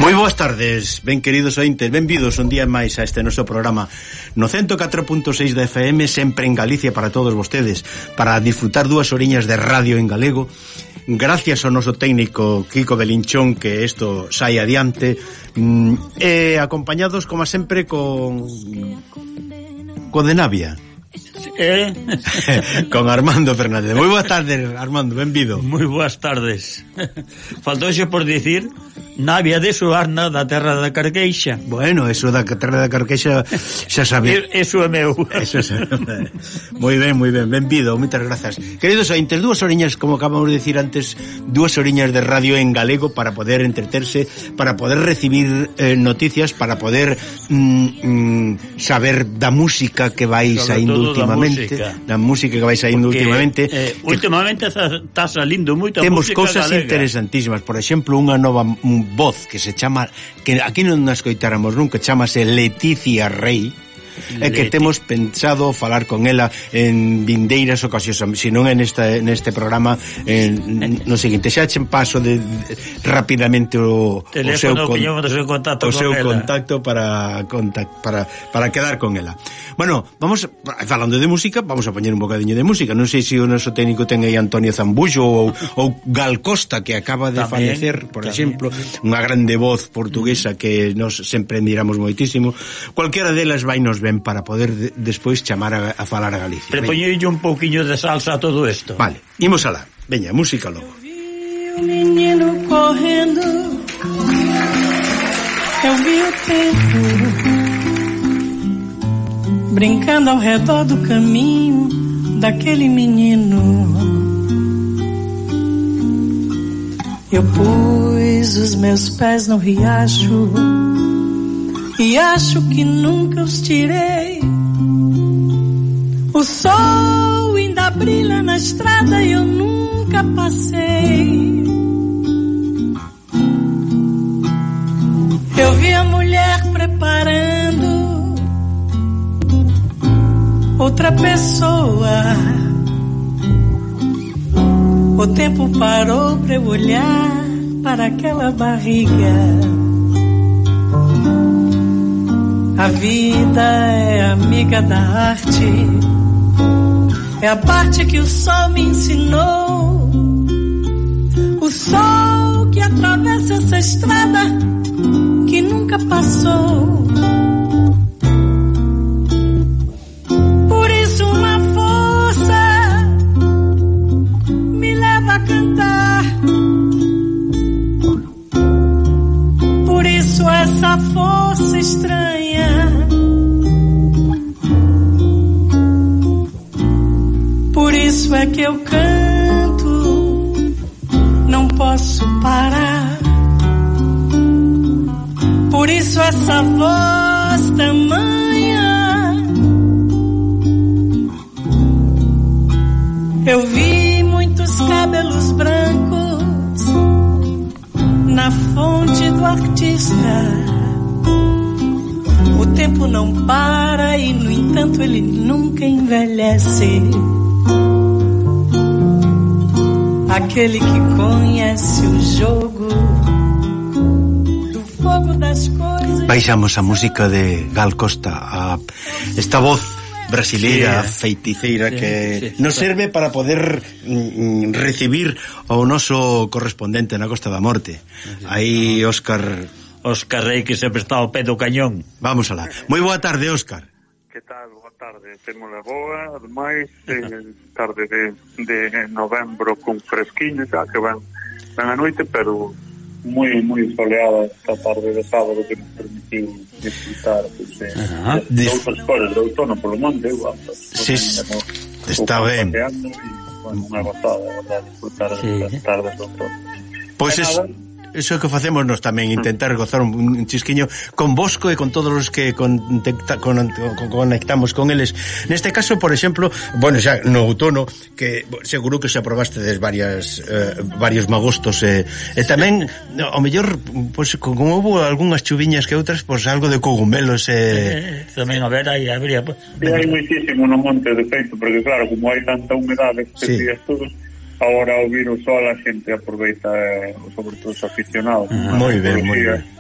Moi boas tardes, ben queridos ointes, benvidos un día máis a este noso programa no 104.6 da FM, sempre en Galicia para todos vostedes, para disfrutar 2 horiñas de radio en galego. Gracias ao noso técnico Kiko Belinchón que isto sai adiante, e acompañados como sempre con de Navia. Con Armando Fernández. Moi boas tardes, Armando, benvido. Moi boas tardes. Faltouse por dicir Navia de Suarna, da terra da Carqueixa. Bueno, eso da terra da Carqueixa xa sabía. Eso é meu. Eso é. Moi ben, benvido, moitas grazas. Queridos ointes, 2 horiñas, como acabamos de decir antes, 2 horiñas de radio en galego para poder entreterse, para poder recibir noticias, para poder saber da música que vai saindo últimamente, da música que vai saindo últimamente. Últimamente está salindo moita música. Temos cousas galega interesantísimas, por exemplo, unha nova voz que se chama, que aquí non nos escoitáramos nunca, chamase Leticia Rey, e que temos pensado falar con ela en vindeiras ocasións, se non en neste programa, no seguinte. Xa chen paso rapidamente o seu contacto para quedar con ela. Bueno, vamos falando de música, vamos a poñer un bocadiño de música. Non sei se o noso técnico ten aí Antonio Zambuxo ou Gal Costa, que acaba de fallecer, por exemplo, unha grande voz portuguesa que nos sempre admiramos moitísimo. Cualquiera delas vai nos ben para poder despois chamar a falar a Galicia. Pero poñelle un pouquiño de salsa a todo isto. Vale, imos alá. Veña, música logo. Eu vi o menino correndo, eu vi o tempo brincando ao redor do caminho daquele menino. Eu pus os meus pés no riacho e acho que nunca os tirei. O sol ainda brilha na estrada e eu nunca passei. Eu vi a mulher preparando outra pessoa. O tempo parou pra eu olhar para aquela barriga. A vida é amiga da arte, é a parte que o sol me ensinou. O sol que atravessa essa estrada que nunca passou. Por isso uma força me leva a cantar. Por isso essa força estranha por isso é que eu canto, não posso parar. Por isso essa voz tamanha. Eu vi muitos cabelos brancos na fonte do artista. O tempo não para e, no entanto, ele nunca envelhece. Aquele que conhece o jogo do fogo das coisas. Baixamos a música de Gal Costa, esta voz brasileira, feiticeira, que nos serve para poder recibir ao noso correspondente na Costa da Morte. Aí Óscar Rey, que sempre está ao pé do cañón. Vamos alá. Moi boa tarde, Óscar. Que tal? Boa tarde. Témola boa, ademais, tarde de novembro con fresquiño, xa que van a noite, pero moi soleada esta tarde de sábado que nos permitiu disfrutar de outras cores de outono polo monte. Sí, está ben. Unha gozada, verdad, disfrutar das tardes de outono. Pois eso é que facemos nós tamén, intentar gozar un chisquiño con Bosco e con todos os que conectamos con eles. Neste caso, por exemplo, bueno, xa no outono, que seguro que xa probastes varios magostos, e tamén, ao mellor, pois, como houve algunhas chuviñas que outras, pois algo de cogumelos tamén, a ver, aí habría... hai moitísimo no monte, de feito, porque claro, como hai tanta humedade estes días todos, agora ao vir o sol a xente aproveita, sobre todo os aficionados. Moi ben, moi ben.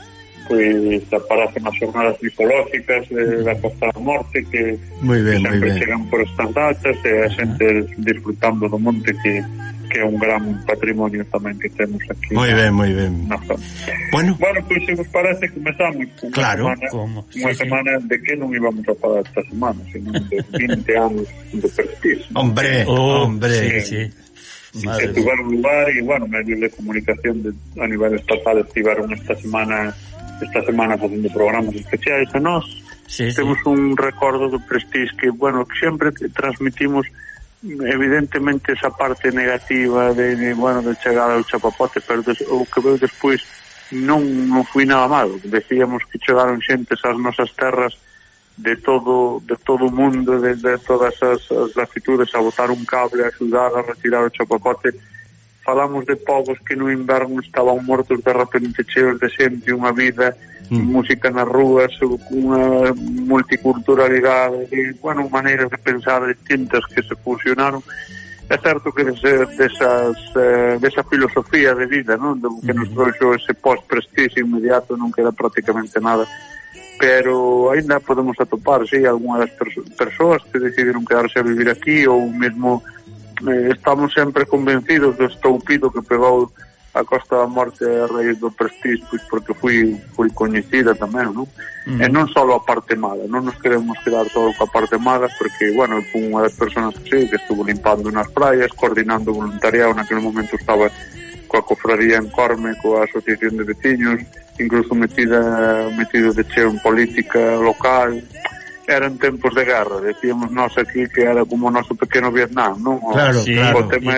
pois aparecen as jornadas micológicas da Costa da Morte que sempre chegan por estas datas e a xente disfrutando do monte que é un gran patrimonio tamén que temos aquí moi ben na zona. Bueno, pois se vos parece comezamos unha semana de que non íbamos a falar esta semana, sino de 20 anos de Prestige. Hombre, sí. Que tuveron lugar e, medios de comunicación a nivel estatal estiveron esta semana facendo programas especiais e nós temos un recordo do Prestige que, que sempre transmitimos evidentemente esa parte negativa de chegar ao chapapote, pero o que veu despois non foi nada malo. Decíamos que chegaron xentes ás nosas terras de todo o mundo, de todas as latitudes, a botar un cable, a axudar a retirar o chapapote. Falamos de povos que no inverno estaban mortos, de repente cheos de xente, unha vida, música nas rúas, unha multiculturalidade, maneiras de pensar distintas que se fusionaron. É certo que desa filosofía de vida, non? Que nos trouxo ese post-Prestige inmediato, non queda prácticamente nada, pero ainda podemos atopar, algunhas das persoas que decidiron quedarse a vivir aquí, ou mesmo estamos sempre convencidos do estoupido que pegou a Costa da Morte a raíz do Prestige, pois porque foi coñecida tamén, non? E non só a parte mala, non nos queremos quedar todo coa parte mala, porque, foi unha das personas que estuvo limpando nas praias, coordinando voluntariado, naquele momento estaba coa cofradía en Corme, coa asociación de veciños, incluso metido de cheo en política local. Eran tempos de guerra, decíamos nós aquí que era como o noso pequeno Vietnam, non? Claro, o tema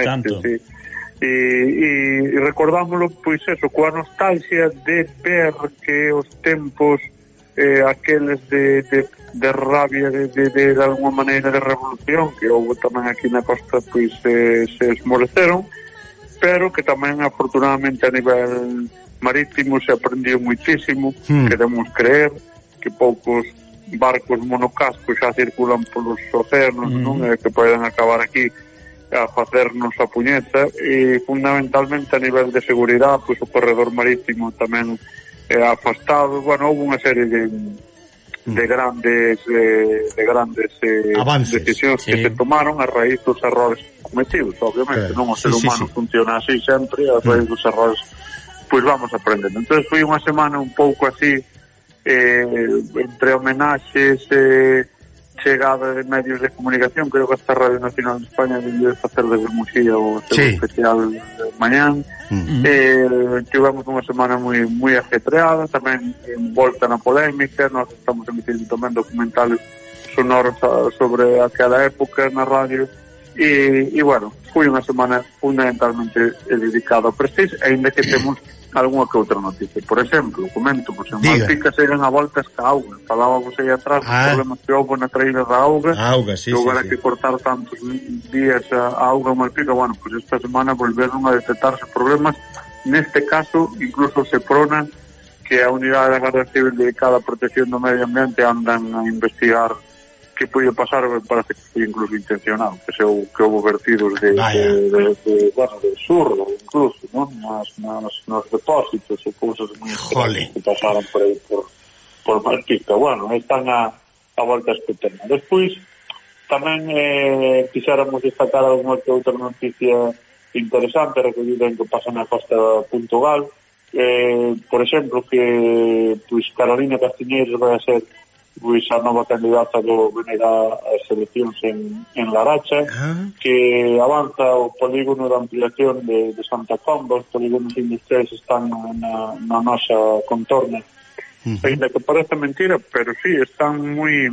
e recordámoslo, pois eso, coa nostalgia de ver que os tempos aqueles de rabia, de alguma maneira de revolución que houve tamén aquí na costa, pois se esmoreceron, pero que tamén afortunadamente a nivel marítimo se aprendió muitísimo. Queremos creer que poucos barcos monocascos xa circulan polos océanos, non? Que poden acabar aquí a facernos a puñeta, e fundamentalmente a nivel de seguridade, pois o corredor marítimo tamén é afastado. Houve unha serie de grandes decisións que se tomaron a raíz dos errores cometidos, obviamente, non? O ser humano funciona así sempre, a raíz dos errores pois vamos aprendendo. Entón foi unha semana un pouco así, entre homenaxes, chegada de medios de comunicación. Creo que esta Radio Nacional de España debió facer desde Muxía o seu especial mañán. Tivemos unha semana moi ajetreada, tamén envolta na polémica. Nós estamos emitindo tamén documentales sonoros sobre aquela época na radio, e foi unha semana fundamentalmente dedicada ao Prestige, ainda que temos algunha que outra noticia. Por exemplo, comento, en Malpica seguen a voltas ca auga. Falábamos aí atrás dos problemas que houve na traída da auga, que houve que cortar tantos días a auga en Malpica. Pois esta semana volveron a detectarse problemas. Neste caso, incluso se prona que a unidade da Garda Civil dedicada á protección do medio ambiente andan a investigar que pode pasar. Parece que foi incluso intencionado, que houve vertidos de surdo, incluso, non? Nos depósitos e cousas moi extrañas que pasaron por aí por Malpica. Están a volta este tema. Despois tamén quixéramos destacar algunha que outra noticia interesante recollida en que pasa na costa de Puntogal. Por exemplo, que Carolina Castiñeiros vai a ser a nova candidata do venir as eleccións en Laracha, que avanza o polígono de ampliación de Santa Comba. Os polígonos industriais están na nosa contorna, ainda que parece mentira, pero sí, están moi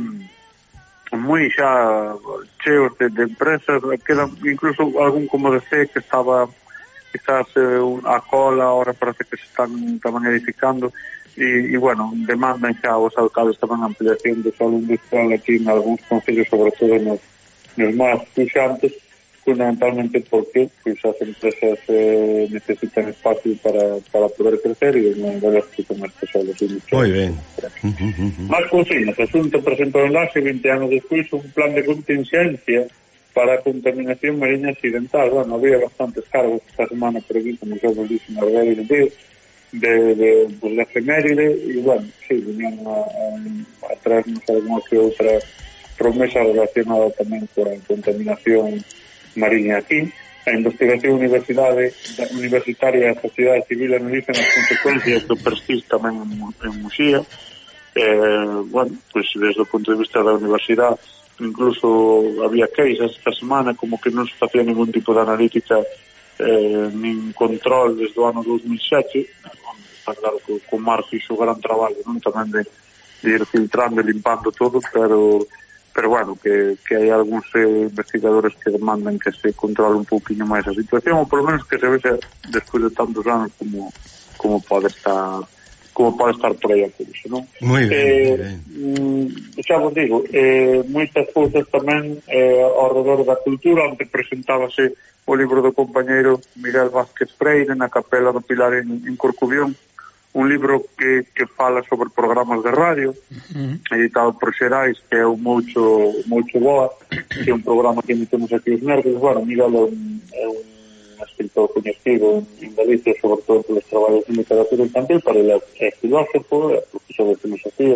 xa cheos de empresas. Quedan incluso algún como de C que estaba quizás a cola, ahora parece que se están tamén edificando. E demandan xa os alcaldes tamén ampliación de solo industrial aquí en algúns concellos, sobre todo nos máis puxantes, fundamentalmente porque as empresas necesitan espacio para poder crecer, e non delas que con estes solos industriales. Moi ben. Máis cousinas. Asunto presentou en Laxe 20 anos despois un plan de contingencia para a contaminación mariña accidental. Había bastantes cargos esta semana por aquí, como xa vos dixo, na verdade, de efeméride, e, bueno, sí, venían a traernos alguna que outra promesa relacionada tamén coa contaminación mariña aquí. A investigación universitaria da sociedade civil analiza as consecuencias do Prestige tamén en Muxía. Bueno, pues desde o punto de vista da universidade, incluso había queixas esta semana como que non se facía ningún tipo de analítica nin control desde o ano 2007. Está claro que o Mar fixo gran traballo, non, tamén de ir filtrando e limpando todo, pero bueno, que hai algúns investigadores que demandan que se controle un pouquinho máis a situación, ou por lo menos que se vexa despois de tantos anos como pode estar por aí a cousa, non? Moi ben, xa vos digo, moitas cousas tamén ao redor da cultura. Onde presentábase o libro do compañeiro Miguel Vázquez Freire na Capela do Pilar en Corcubión, un libro que fala sobre programas de radio, editado por Xerais, que é o Moucho Boa, que é un programa que emitemos aquí os merdes. Bueno, Miguel é un escritor coñecido en Galicia, sobre todo pelos traballos de literatura infantil, pero ele é filósofo, é profesor de filosofía,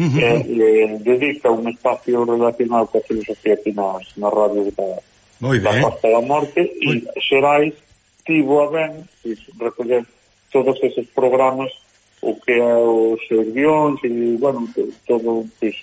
e dedica un espacio relacionado coa filosofía aquí nas radios da Costa da Morte, e Xerais tivo a ben recoller todos esos programas, o que é os guións e, bueno, todo,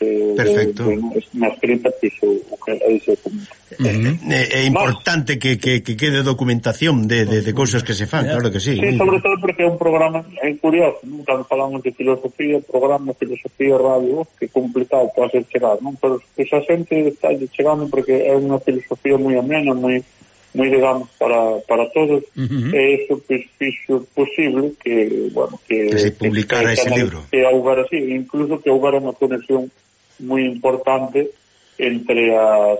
na escrita, o que aí se comenta. É importante que quede documentación de cousas que se fan, claro que sí. Sí, sobre todo porque é un programa curioso, non? Cando falamos de filosofía, programa, filosofía, radio, que complicado pode ser chegar, non? Pero a xente está chegando porque é unha filosofía moi amena, moi digamos para todos, e iso fixo posible que, bueno, que se publicara ese libro, que houbera así, incluso que houbera unha conexión moi importante entre a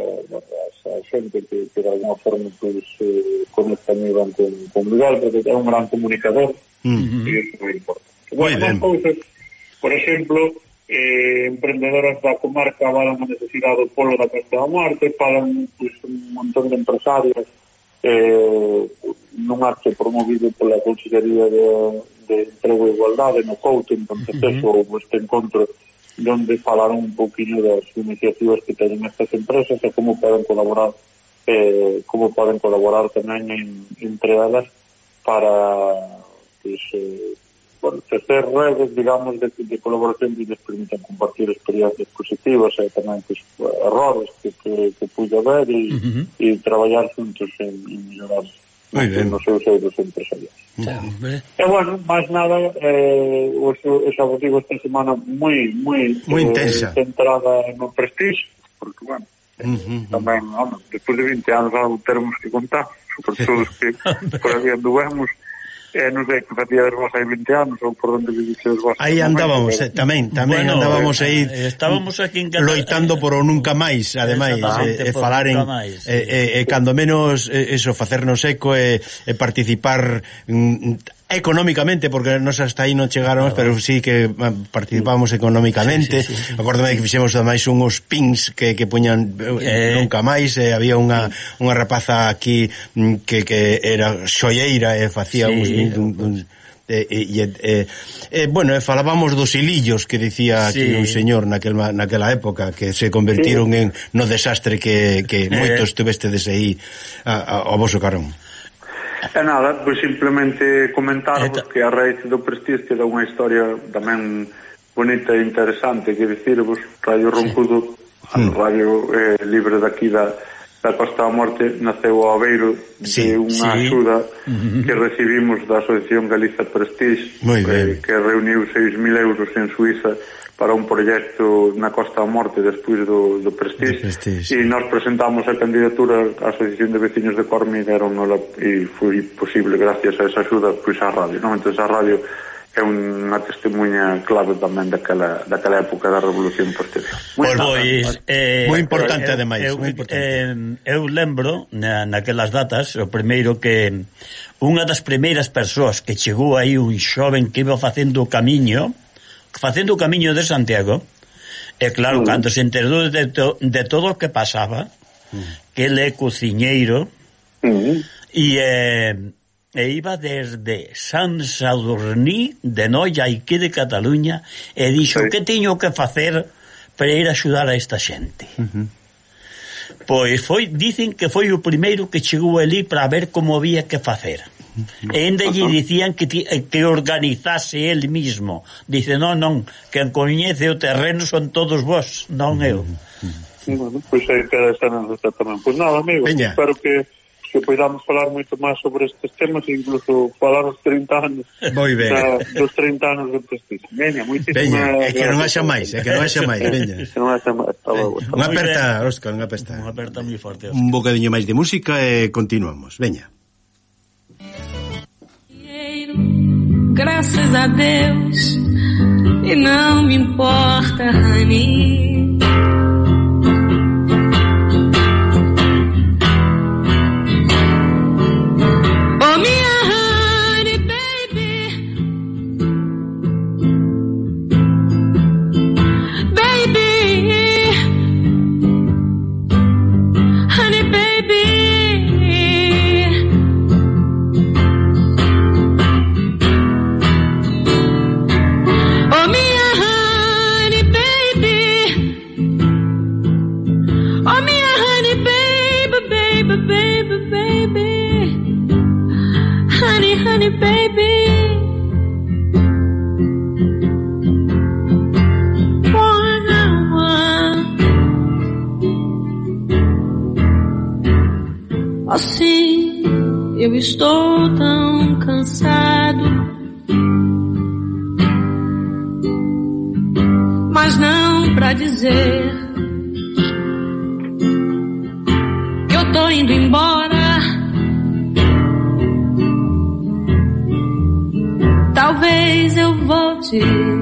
xente que de alguna forma conecta con Miguel, porque é un gran comunicador, e iso é moi importante. Bueno, as cousas, por exemplo, emprendedoras da comarca falan a necesidade do polo da Costa da Morte, falan un montón de empresarios nun acto promovido pola Consellería de Emprego e Igualdade no Couto, entonces eso, este encontro donde falaron un pouquinho das iniciativas que teñen estas empresas e como poden colaborar tamén entre elas para ter redes, digamos, de colaboración que les permitan compartir experiencias positivas e tamén errores que puido haber e traballar juntos en mellorar nos seus eidos empresariais. E, bueno, máis nada, xa vos digo, esta semana moi intensa, centrada no Prestige, porque, bueno, tamén, despois de 20 anos algo termos que contar, sobre todo os que por ali anduvemos. Non sei que facíades vos hai 20 anos ou por onde viviches vos. Aí andábamos, tamén bueno, andábamos aí estábamos aquí loitando por o nunca máis, ademais, falar en cando menos eso, facernos eco e participar económicamente, porque nos hasta aí non chegáramos, pero sí que participábamos económicamente. Acórdame que fixemos ademais unhos pins que puñan nunca máis, había unha rapaza aquí que era xoieira e facía uns bueno, falábamos dos hilillos que dicía aquí un señor naquela época, que se convertiron en no desastre que moitos tuvestedes aí ao voso carón. E nada, pois simplemente comentaros que a raíz do Prestige que dá unha historia tamén bonita e interesante, que dicirvos, Radio Roncudo, a radio libre daqui da Costa da Morte, naceu ao abeiro de unha axuda que recibimos da Asociación Galiza Prestige, que reuniu 6.000 euros en Suiza para un proxecto na Costa da Morte despois do Prestige, e nós presentamos a candidatura á Asociación de Veciños de Corme e foi posible gracias a esa axuda pois a radio, non? Entón a radio é unha testemunha clave tamén daquela época da Revolución Posterior. Moi importante ademais. Eu lembro naquelas datas, o primeiro que unha das primeiras persoas que chegou aí un xoven que iba facendo o camiño de Santiago, e claro, cando se enterou de todo o que pasaba, que ele é cociñeiro, e e iba desde San Sadurní de Noia aquí de Cataluña e dixo que tiño que facer para ir a axudar a esta xente. Pois dicen que foi o primeiro que chegou ali para ver como había que facer. E ainda lle dicían que organizase el mismo. Dice, non, quen coñece o terreno son todos vos, non eu. Bueno, pois aí queda esa anécdota tamén. Pois nada, amigo, espero que podamos falar moito máis sobre estes temas e incluso falar os 30 anos. Moi ben. Dos 30 anos do Prestige. Veña, moitísimas. É que non haxa máis, veña. Non haxa máis. Unha aperta, Óscar, unha aperta. Unha aperta moi forte, Óscar. Un bocadiño máis de música e continuamos. Veña. Graças a Deus, e não me importa, honey. Oh, minha honey baby, baby, honey baby. Honey, baby. Assim, eu estou tão cansado, mas não pra dizer que eu tô indo embora. Talvez eu volte,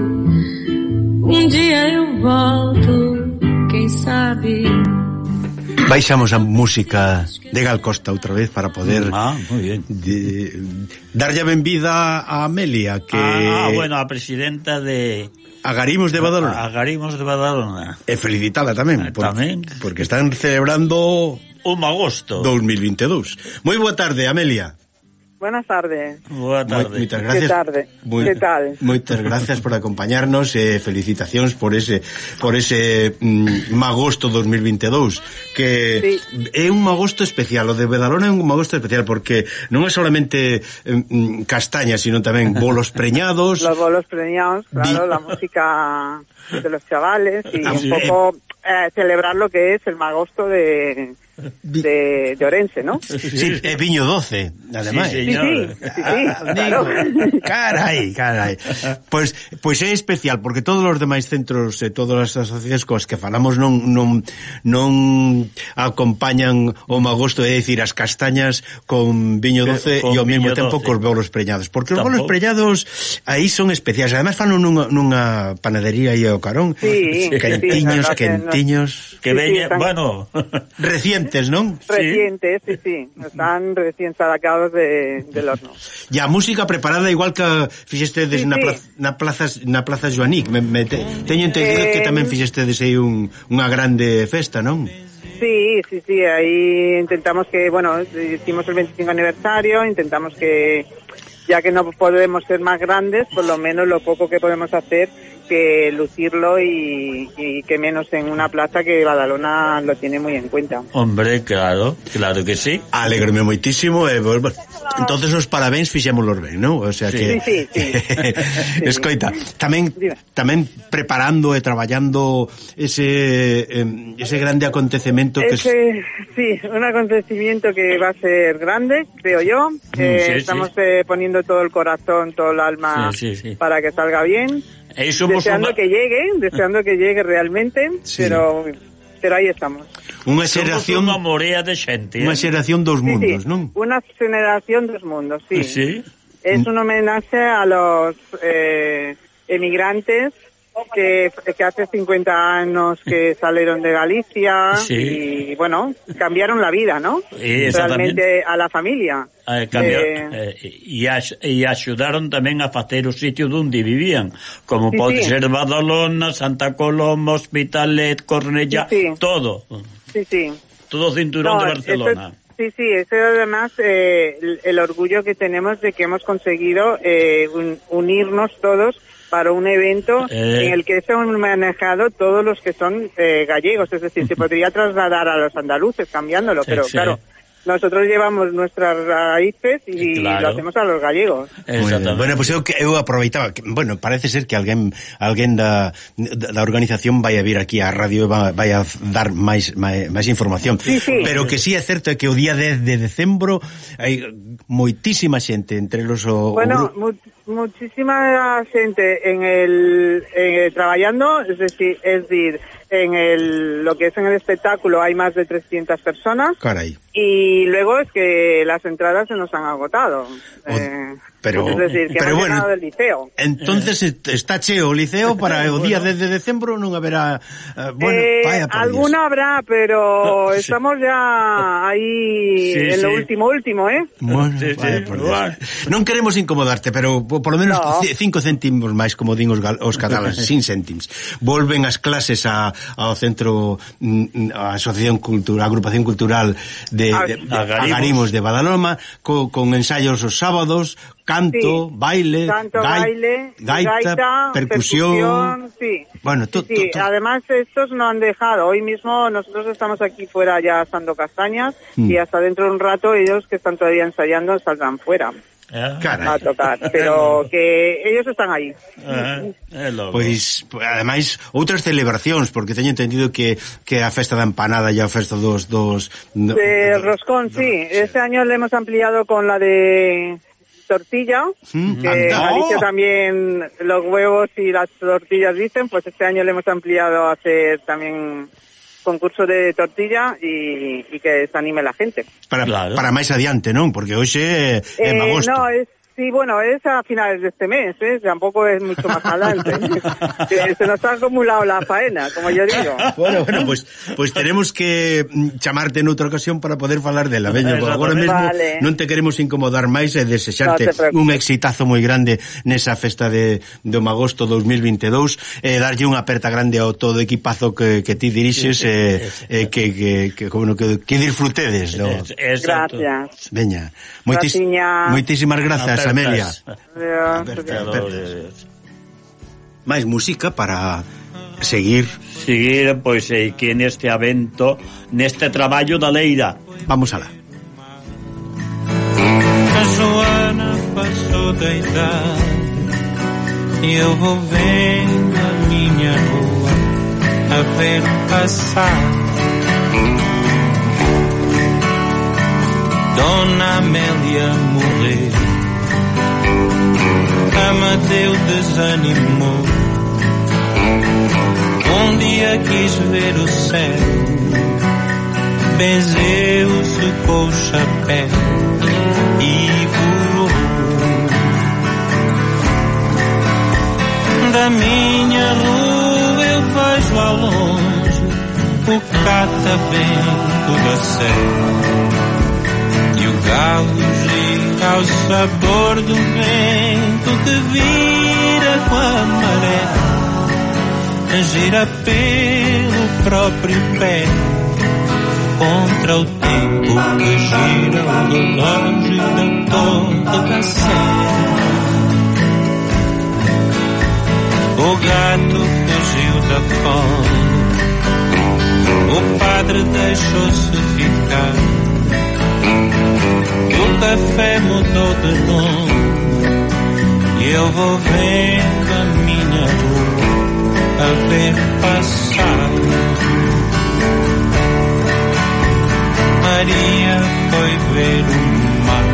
dia eu volto, quem sabe. Baixamos a música de Gal Costa outra vez para poder muy bien. darlle a benvida a Amelia, que bueno, a presidenta de Agarimos de Badalona. Agarimos de Badalona. E felicitala tamén, tamén, porque están celebrando o agosto 2022. Moi boa tarde, Amelia. Buenas tardes. Boa tarde. Moitas gracias. Que tarde. Que tal? Moitas gracias por acompañarnos e felicitacións por ese magosto 2022, que é un magosto especial. O de Badalona é un magosto especial porque non é solamente castañas, sino tamén bolos preñados. Los bolos preñados, claro, la música de los chavales y un poco celebrar lo que es el magosto de Orense, ¿no? Sí, é viño doce, ademais. Sí, claro. Carai. Pois é especial, porque todos os demais centros e todas as asociacións cos que falamos non acompañan o magosto, é dicir, as castañas con viño doce e ao mesmo tempo cos bolos preñados, porque os bolos preñados aí son especiais, ademais fan nunha panadería aí ao carón, quentiños, que veña, bueno, recientes, non? Recientes, sí. Están recién sacados del horno. E a música preparada igual que fixestedes na Plaza Joanic. Teño entendido que tamén fixestedes aí unha grande festa, non? Sí, ahí intentamos que, bueno, hicimos el 25 aniversario, intentamos que, ya que no podemos ser más grandes, por lo menos lo poco que podemos hacer, que lucirlo y que menos en una plaza que Badalona lo tiene muy en cuenta. Hombre, claro que sí. Alegrome moitísimo entonces os parabéns fixémolos ben, non? O sea que sí. Escoita, tamén preparando e traballando ese grande acontecemento que un acontecimiento que va a ser grande, creo yo. Estamos poniendo todo el corazón, todo el alma para que salga bien. Deseando que llegue realmente, pero aí estamos. Unha xeración, unha morea de xente. Unha xeración dos mundos, non? Unha generación dos mundos, sí. Es un homenaje a los emigrantes que hace 50 años que salieron de Galicia y, bueno, cambiaron la vida, ¿no? Realmente a la familia. E axudaron tamén a facer o sitio onde vivían, como pode ser Badalona, Santa Coloma, Hospitalet, Cornellá, todo. Sí. Todo o cinturón de Barcelona. Sí, ese es además el orgullo que tenemos de que hemos conseguido unirnos todos para un evento en el que se han manejado todos los que son gallegos, es decir, se podría trasladar a los andaluces cambiándolo, pero claro, nosotros llevamos nuestras raíces y lo hacemos a los gallegos. Bueno, pues eu aproveitaba, parece ser que alguén da organización vai a vir aquí á radio e vai a dar máis información. Sí. Pero que sí é certo é que o día 10 de decembro hai moitísima xente entre los muchísima gente trabajando, es decir, en lo que es en el espectáculo hay más de 300 personas. Caray. Y luego es que las entradas se nos han agotado. Pero, es decir, que hemos llenado del liceo. Entonces está cheo o liceo para o día 10 de decembro non haberá... vaya por alguna Dios. habrá, pero estamos ya ahí en lo último, ¿eh? Bueno, vaya por Dios. Non queremos incomodarte, pero por lo menos 5 céntimos máis, como din os cataláns, sin céntimos. Volven as clases ao centro, a Asociación Cultural, a Agrupación Cultural de Agarimos de Badalona, con ensayos os sábados, canto, baile, gaita, percusión. Sí. Bueno, además estos no han dejado. Hoy mismo nosotros estamos aquí fuera ya asando castañas y hasta dentro de un rato ellos que están todavía ensayando saldrán fuera. A tocar, pero que ellos están aí. Pois, ademais, outras celebracións, porque teño entendido que a festa da empanada e a festa dos roscón, sí. Este año le hemos ampliado con la de tortilla, que Galicia también los huevos y las tortillas dicen, pues este año le hemos ampliado a hacer también concurso de tortilla y que se anime la gente. Para máis adiante, non? Porque hoxe é agosto. No, es a finales de este mes, tampoco es mucho más adelante. Se nos ha acumulado la faena, como yo digo. Bueno, pues tenemos que chamarte en outra ocasión para poder falar dela, veño, agora mesmo non te queremos incomodar máis e desexarte un exitazo moi grande nesa festa de agosto 2022, darlle unha aperta grande ao todo equipazo que ti dirixes, que disfrutedes, ¿no? Gracias. Veña, moitísimas grazas, Amelia. Máis música para seguir, pois, que neste evento, neste traballo da leira. Vamos alá. A Joana passou da idade e eu vou vendo a minha rua a ver passar. Dona Amélia morreu, Amadeu desanimou. Dia quis ver o céu, benzeu-se com o chapéu e voou. Da minha rua eu vejo ao longe o catavento da serra e o galo gira ao sabor do vento que vira com a maré, gira pelo próprio pé contra o tempo que gira o relógio da torre da Sé. O gato fugiu da fome, o padre deixou-se ficar, o café mudou de nome e eu vou vendo a minha rua a ver passar. Maria foi ver o mar,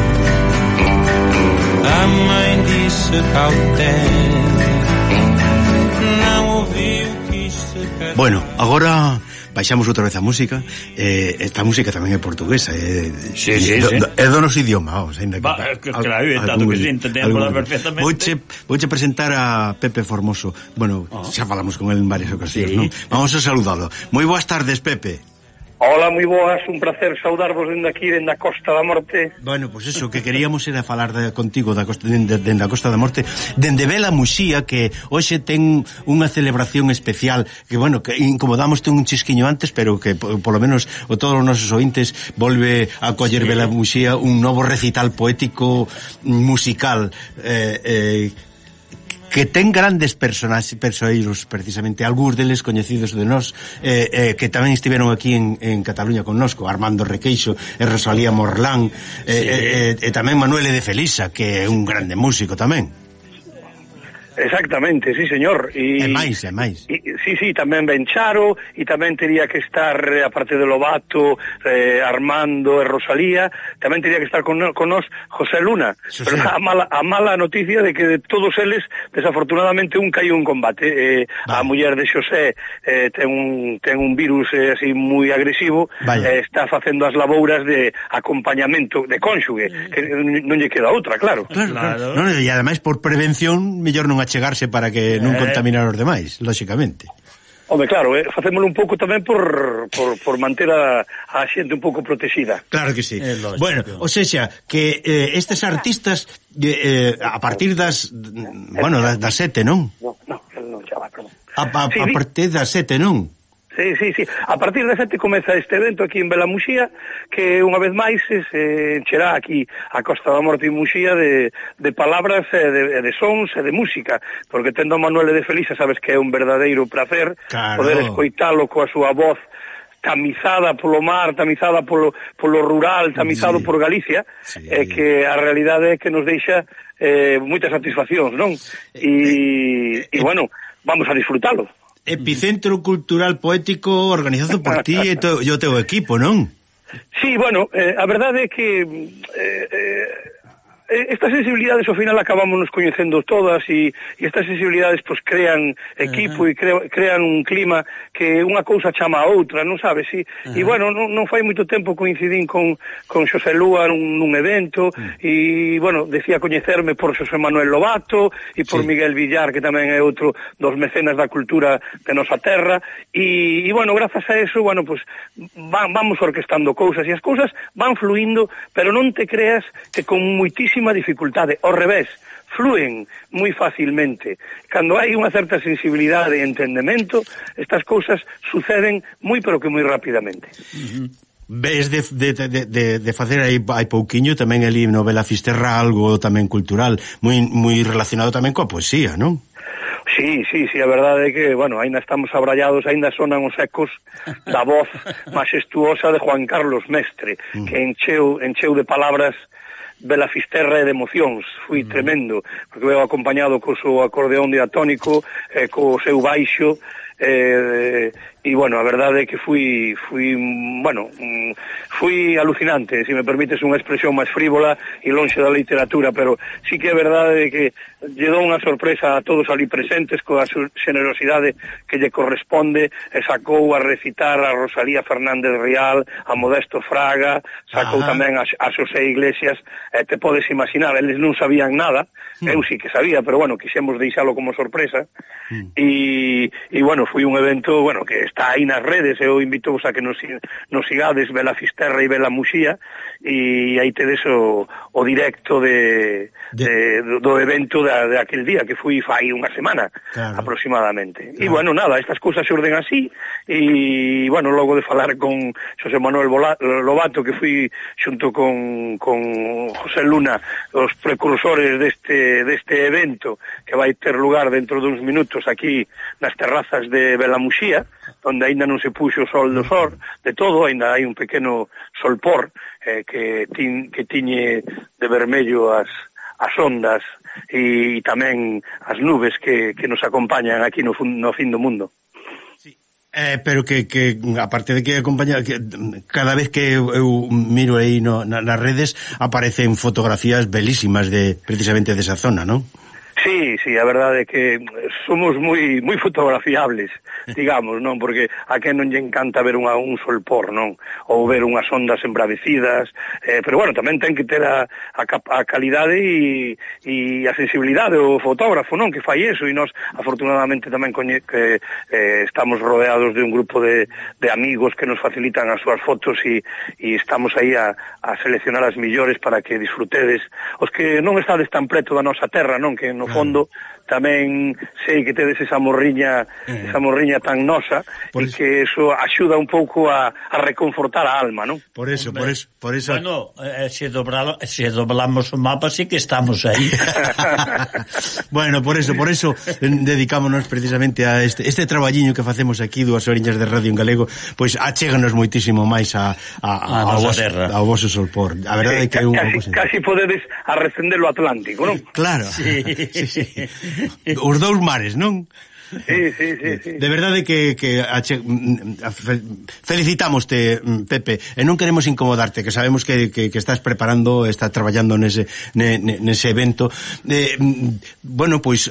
a mãe disse cautela, não ouviu, quis se casar. Bueno, agora baixamos outra vez a música. Esta música tamén é portuguesa, é do noso idioma, vamos, ainda que claro, tanto que entendemos perfectamente. Vouche presentar a Pepe Formoso. Bueno, xa falamos con él en varias ocasións, ¿no? Vamos a saludalo. Moi boas tardes, Pepe. Hola, moi boas, un placer saudarvos dende aquí, dende a Costa da Morte. Bueno, pois eso, que queríamos era falar contigo dende a Costa da Morte, dende Vela Muxía, que hoxe ten unha celebración especial, que, bueno, que incomodamos un chisquiño antes, pero que, polo menos, todos os nosos ointes volve a coller Vela Muxía un novo recital poético musical, que ten grandes persoeiros, precisamente, algúns deles coñecidos de nós, que tamén estiveron aquí en Cataluña connosco, Armando Requeixo e Rosalía Morlán, e tamén Manuel de Felisa, que é un grande músico tamén. Exactamente, sí, señor. E máis. Sí, tamén ben Charo, e tamén tería que estar, aparte de Lobato, Armando e Rosalía, tamén tería que estar con nós José Luna. Sí, pero a mala noticia de que de todos eles, desafortunadamente, un caiu en combate. A muller de Xosé ten un virus así moi agresivo, está facendo as labouras de acompañamento, de cónxuge, que non lle queda outra, claro. Claro. No, e ademais, por prevención, mellor non achegarse para que non contaminar os demais, lóxicamente. Home, claro, facémolo un pouco tamén por manter a xente un pouco protexida. Claro que sí. Bueno, o sexa, que estes artistas a partir das 7, non? Non, xa va, perdón. A partir das 7, non? Sí. A partir de 7 comeza este evento aquí en Vela Muxía, que unha vez máis se encherá aquí a Costa da Morte en Muxía de palabras, de sons e de música, porque tendo a Manuel de Felisa, sabes que é un verdadeiro placer poder escoitalo coa súa voz tamizada polo mar, tamizada polo rural, tamizado por Galicia, que a realidade é que nos deixa moitas satisfaccións, non? E bueno, vamos a disfrutalo. Epicentro Cultural Poético organizado por ti e o teu equipo, non? Sí, bueno, a verdade é que estas sensibilidades ao final acabamos nos coñecendo todas e estas sensibilidades pues crean equipo e crean un clima que unha cousa chama a outra, non sabes? E bueno, non fai moito tempo coincidín con Xosé Lúa nun evento e bueno, decía coñecerme por Xosé Manuel Lobato e por Miguel Villar, que tamén é outro dos mecenas da cultura de nosa terra e bueno, grazas a eso, bueno, pues vamos orquestando cousas e as cousas van fluindo, pero non te creas que con moitísima dificultade, ao revés, flúen moi facilmente. Cando hai unha certa sensibilidade e entendemento, estas cousas suceden moi pero que moi rapidamente. Ves de facer aí pouquiño tamén ali no Vela Fisterra algo tamén cultural, moi relacionado tamén coa poesía, non? Sí, a verdade é que, bueno, ainda estamos abrallados, ainda sonan os ecos da voz majestuosa de Juan Carlos Mestre, que encheu de palabras Vela Fisterra e de emocións, fui tremendo, porque veo acompañado co seu acordeón diatónico, co seu baixo, e bueno, a verdade é que fui alucinante, se me permites unha expresión máis frívola e lonxe da literatura, pero sí que é verdade que lle dou unha sorpresa a todos ali presentes coa generosidade que lle corresponde, e sacou a recitar a Rosalía Fernández Rial, a Modesto Fraga, sacou tamén a Xosé Iglesias, te podes imaginar, eles non sabían nada, eu sí que sabía, pero bueno, quixemos deixalo como sorpresa, e bueno, foi un evento, bueno, que está aí nas redes, eu invito a que nos sigades Vela Fisterra e Vela Muxía, e aí tedes o directo do evento de aquel día, que fui fai unha semana aproximadamente. E bueno, nada, estas cousas se orden así, e bueno, logo de falar con Xosé Manuel Lobato, que fui xunto con José Luna os precursores deste evento, que vai ter lugar dentro duns minutos aquí nas terrazas de Vela Muxía, onde aínda non se puxo o sol do sol, de todo, aínda hai un pequeno solpor que tiñe de vermello as ondas e tamén as nubes que nos acompañan aquí no fin do mundo. Pero que aparte de que acompaña, que cada vez que eu miro aí nas redes aparecen fotografías belísimas precisamente desa zona, non? Sí, a verdade é que somos moi fotografiables, digamos, non? Porque a quen non lle encanta ver un solpor, non? Ou ver unhas ondas embravecidas, pero bueno, tamén ten que ter a calidade e a sensibilidade o fotógrafo, non? Que fai eso, e nós afortunadamente tamén que estamos rodeados de un grupo de amigos que nos facilitan as súas fotos e estamos aí a seleccionar as millores para que disfrutedes os que non estades tan preto da nosa terra, non? Que no fondo tamén sei que tedes esa morriña tan nosa e que eso axuda un pouco a reconfortar a alma, non? Por eso. Bueno, se doblamos o mapa sí que estamos aí. Bueno, por eso dedicámonos precisamente a este traballiño que facemos aquí, 2 horiñas de radio en galego, pois achéganos moitísimo máis ao vosso solpor. A verdade é que casi podedes arrecender o Atlántico, non? Claro. Sí. Os 2 mares, non? Sí. De verdade que felicitámoste, Pepe, e non queremos incomodarte, que sabemos que estás traballando nese evento. Bueno, pois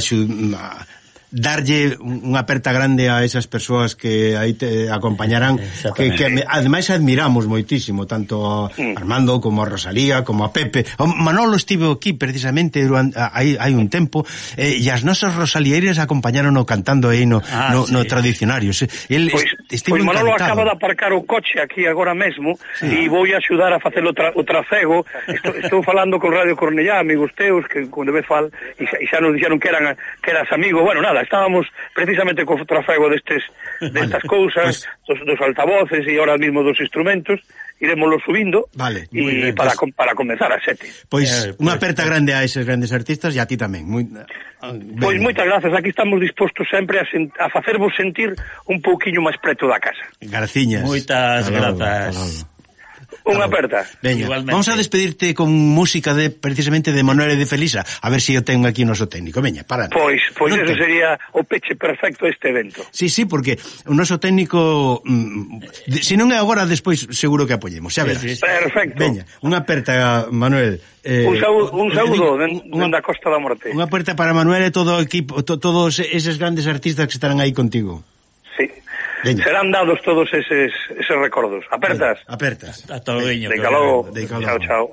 darlle unha aperta grande a esas persoas que aí te acompañarán, que ademais admiramos moitísimo, tanto a Armando como a Rosalía, como a Pepe. O Manolo estivo aquí precisamente hai un tempo, e as nosas rosalieiras acompañarono cantando aí no tradicionario. Pois Manolo acaba de aparcar o coche aquí agora mesmo e vou axudar a facer o trafego. Estou falando con Radio Cornellá, amigos teus, que con debe fal, e xa nos dixeron que eras amigo. Bueno, nada, estábamos precisamente co trafego destas cousas, dos altavoces e ahora mismo dos instrumentos, iremoslo subindo, e para comenzar a 7. Pois unha aperta grande a eses grandes artistas e a ti tamén. Pois moitas grazas, aquí estamos dispostos sempre a facervos sentir un pouquiño máis preto da casa. Garciñas. Moitas grazas. Unha aperta. Veña, vamos a despedirte con música precisamente de Manuel de Felisa, a ver se eu tengo aquí o noso técnico. Veña, para. Pois eso sería o peche perfecto a este evento. Sí, porque o noso técnico, se non é agora, despois seguro que apoyemos, xa verás. Perfecto. Veña, unha aperta, Manuel. Un saúdo da Costa da Morte. Unha aperta para Manuel e todo o equipo, todos eses grandes artistas que estarán aí contigo. Sí. Veña. Serán dados todos eses recordos. Apertas. Apertas. Ata logo. Deica logo. Chao.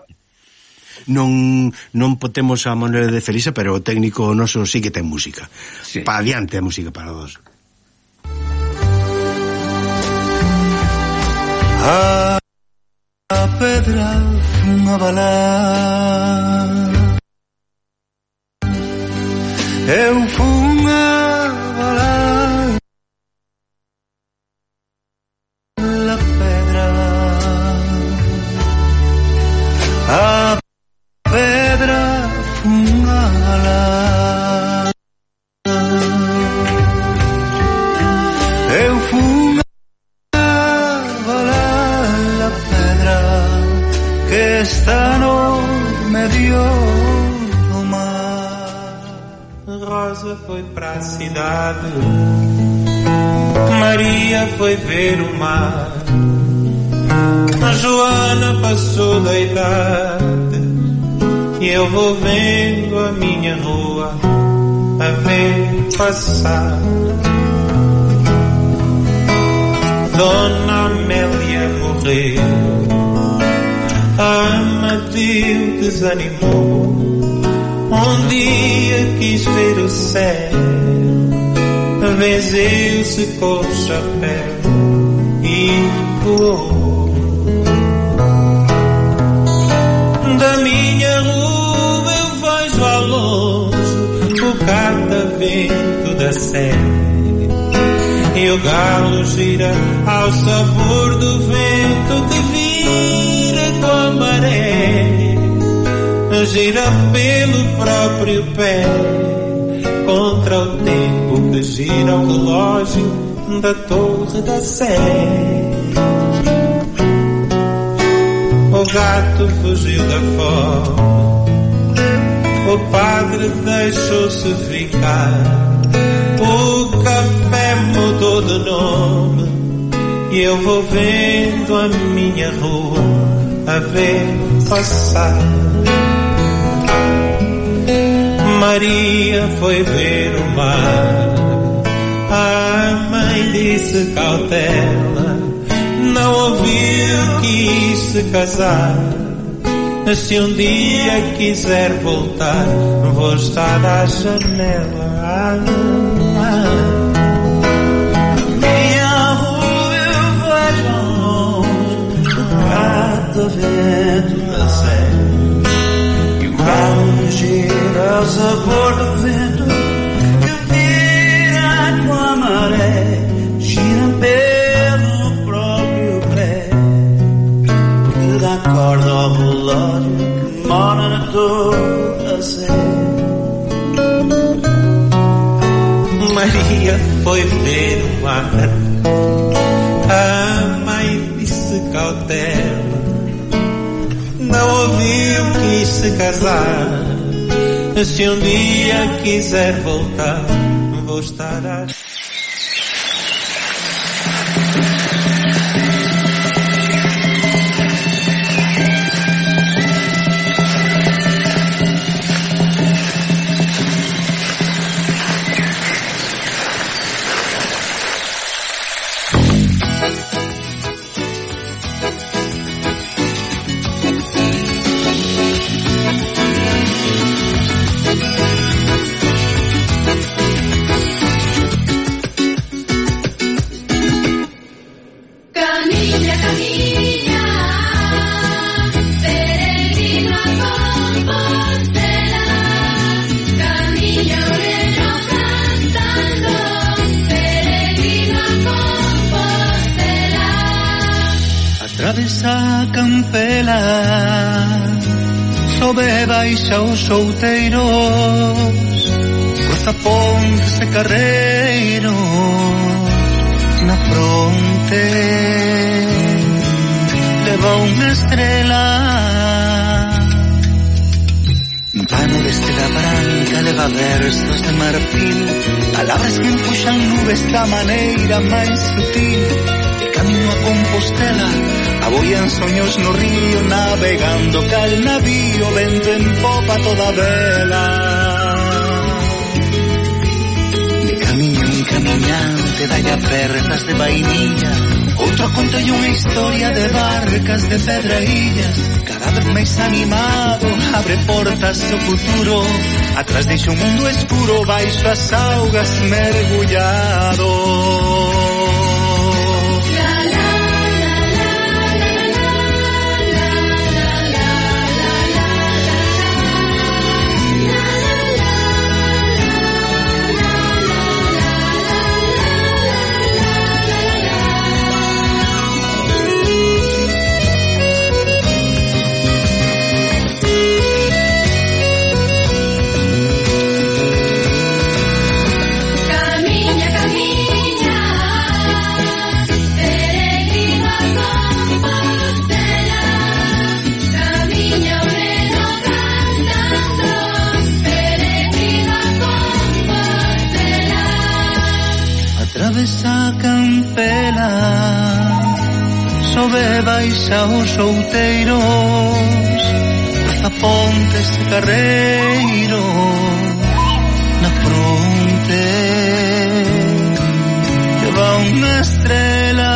Non potemos a Manuel de Felisa, pero o técnico noso sí que ten música. Sí. Para adiante a música para dos. A pedra unha bala, eu fun a bala. A pedra fungala, eu fungala a pedra que está no medio do mar. Rosa foi pra cidade, Maria foi ver o mar, a Joana passou da idade e eu vou vendo a minha rua a ver passar. Dona Amélia morreu, a Amadeu desanimou. Um dia quis ver o céu, benzeu-se com o chapéu e voou. Da minha rua eu vejo ao longe o catavento da Sé, e o galo gira ao sabor do vento que vira com a maré, gira pelo próprio pé contra o tempo que gira o relógio da Torre da Sé. O gato fugiu da fome, o padre deixou-se ficar, o café mudou de nome e eu vou vendo a minha rua a ver passar. Maria foi ver o mar. A mãe disse cautela, não ouviu, quis se casar. Se um dia quiser voltar, vou estar à janela. Minha rua eu vejo ao longe, o gato vento da serra, e o carro gira ao sabor do vento, que vira com a maré, gira pelo próprio pé, que dá corda ao relógio que mora na toda a sé. Maria foi ver o mar. A mãe disse cautela, não ouviu, quis se casar. Se um dia quiser voltar, vou estar a... Atravesa Campela, sobe baixa os solteiros, cruza pontes e carreiros, na fronte leva unha estrela. Un pano de estela branca leva versos de marfil, palabras que empuxan nubes da maneira máis sutil. Camino a Compostela, aboian soños no río, navegando cal navío, vento en popa toda vela. De camiño en camiñante, dai a perras de vainilla, outro conto e unha historia de barcas de pedra e illas. Cada vez máis animado, abre portas ao futuro, atrás deixa un mundo escuro, baixo as augas mergullado. Atravesa Campela, sobe baixa os outeiros, cruza pontes e carreiros, na fronte leva unha estrela.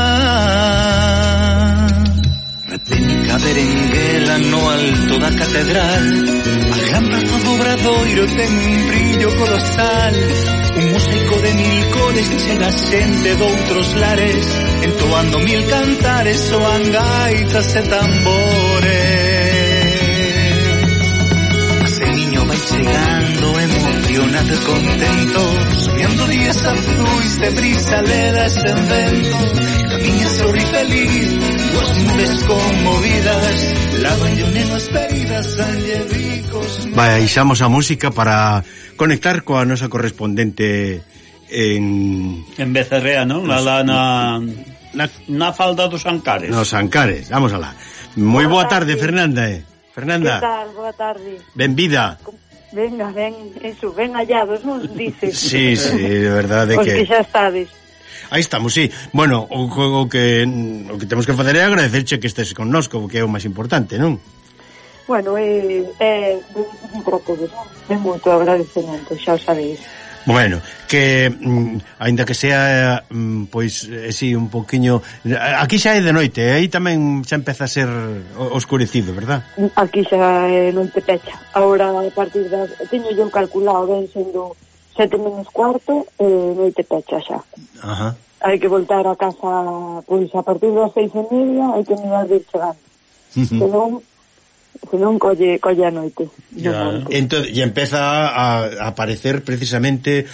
Repénica berenguela no alto da catedral, a gran praza do Obradoiro ten un brillo colosal. Un mosaico de mil cores chega xente doutros lares, entoando mil cantares, soan gaitas e tambores. Ese niño vai chegando emocionado e contento, soñando días azuis de brisa ledas en vento. Camiña sorri feliz, duas nubes conmovidas, lavan yo nenas feridas, sanlle bicos. Baixamos a música para conectar coa nosa correspondente en Becerrea, non? Na falda dos Ancares. Nos Ancares, vamos alá. Moi boa tarde, Fernanda. Fernanda. Que tal? Boa tarde. Benvida. Venga, eso, ben hallados, non dices? Sí, de verdade que... Os que xa estades. Aí estamos, sí. Bueno, o que temos que facer é agradecerche que estés connosco, que é o máis importante, non? Bueno, para todos, é moito agradecemento, xa o sabeis. Bueno, que aínda que sea pois si un poquiño, aquí xa é de noite, aí tamén xa empeza a ser oscurecido, verdad? Aquí xa é noite pecha. Ahora a partir das teño yo calculado, ven sendo 7:15, noite pecha xa. Ajá. Hai que voltar a casa pois a partir das 6:30, hai que mirar de ir chegando. Senón colle a noite. Entón, e empeza a aparecer precisamente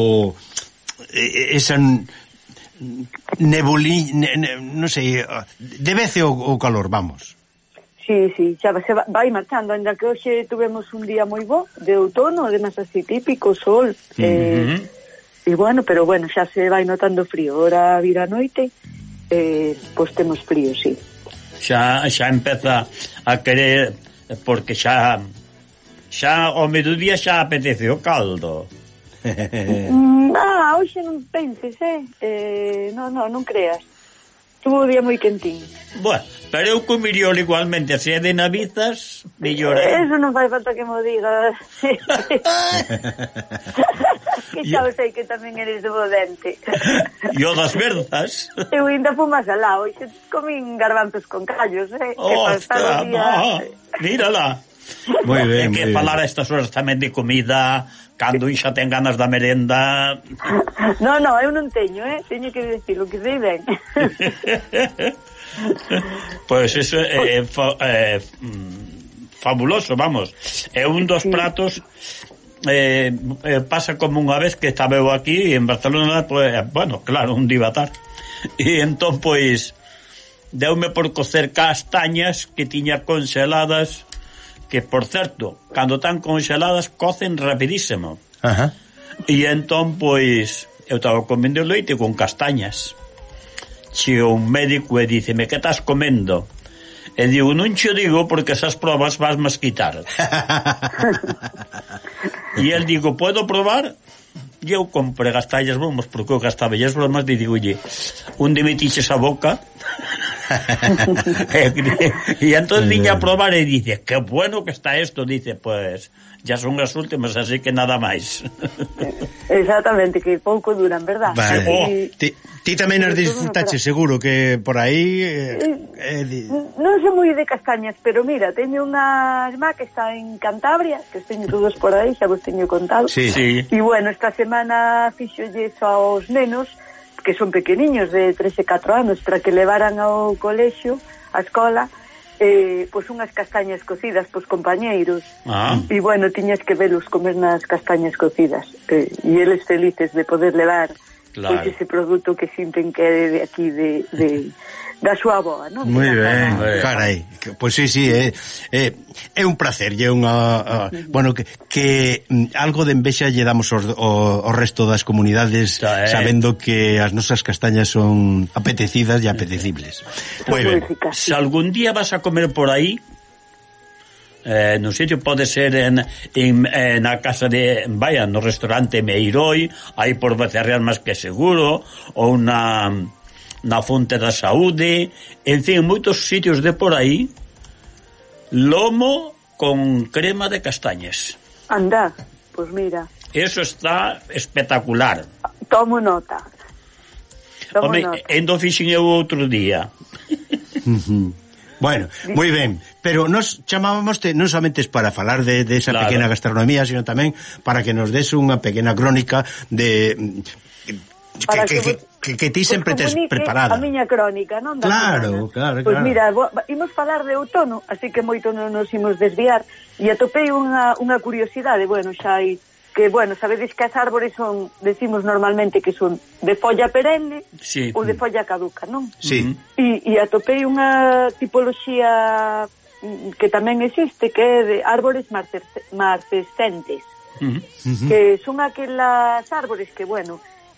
esa non sei, debece o calor, vamos. Sí, xa se vai marchando, ainda que hoxe tuvemos un día moi bo de outono, además así típico, sol, e bueno, pero bueno, xa se vai notando frío. Ora vira a noite, pois temos frío, sí. Xa empeza a querer, porque xa ao mediodía xa apetece o caldo. Hoxe non penses, non creas. Tuvo o día moi quentín. Bueno, pero eu comiría igualmente, se é de navizas, mellor. Eso non fai falta que mo digas. Que xa sei que tamén eres de bo dente. E o das verzas. Eu ainda fui máis alá, hoxe comín garbanzos con callos, Ostras, mírala. Moi ben, que falar a estas horas tamén de comida, cando un xa ten ganas da merenda. No, eu non teño, teño que decir o que sei ben. Pois eso é fabuloso, vamos. É un dos pratos, pasa como unha vez que estaba eu aquí en Barcelona, pues, bueno, claro, un divatar. E entón, pois, deume por cocer castañas que tiña congeladas, que, por certo, cando están congeladas, cocen rapidísimo. Ajá. E entón, pois, eu estaba comendo leite con castañas. Cheo un médico e díceme, que estás comendo? E digo, non che digo porque esas probas vas mas quitar. E el digo, puedo probar? E eu compré gastallas bromas, porque eu gastaba as bromas, e digo, oye, onde metiches a boca? E entón viña a probar e dice, que bueno que está esto, dice, pues ya son as últimas, así que nada máis. Exactamente, que pouco duran, verdad? Vale. Ti tamén as disfrutaches, seguro que por aí non sei moi de castañas, pero mira, teño unha irmá que está en Cantabria, que teño todos por aí, xa vos teño contado. Sí. E bueno, esta semana fixolles aos nenos que son pequeniños, de 3 e 4 anos, para que levaran ao colexio, á escola, pois unhas castañas cocidas pos compañeiros. E bueno, tiñas que velos comer nas castañas cocidas, e eles felices de poder levar, claro, pois ese produto que sinten que é de aquí, da súa avoa, non? Moi ben, carai. Pois sí, é un placer, é unha bueno, que algo de envexa lle damos ao resto das comunidades, sabendo que as nosas castañas son apetecidas e apetecibles. Moi ben. Se algún día vas a comer por aí, no sitio pode ser na casa de, vaya, no restaurante Meiroi, aí por Becerreal máis que seguro, ou na Fonte da Saúde, en fin, moitos sitios de por aí, lomo con crema de castañas. Anda, pois mira. Eso está espectacular. Tomo nota. Home, endo fixen eu outro día. Bueno, moi ben, pero nos chamábamoste non somente para falar de esa pequena gastronomía, sino tamén para que nos des unha pequena crónica de que ti sempre tes preparada. A miña crónica, non? Claro. Pois mira, imos falar de outono, así que moito non nos imos desviar, e atopei unha curiosidade, bueno, xa hai que, bueno, sabedes que as árbores son, decimos normalmente que son de folla perenne, sí, ou de folla caduca, non? Sí. E atopei unha tipoloxía que tamén existe, que é de árbores marcescentes, que son aquelas árbores que, bueno,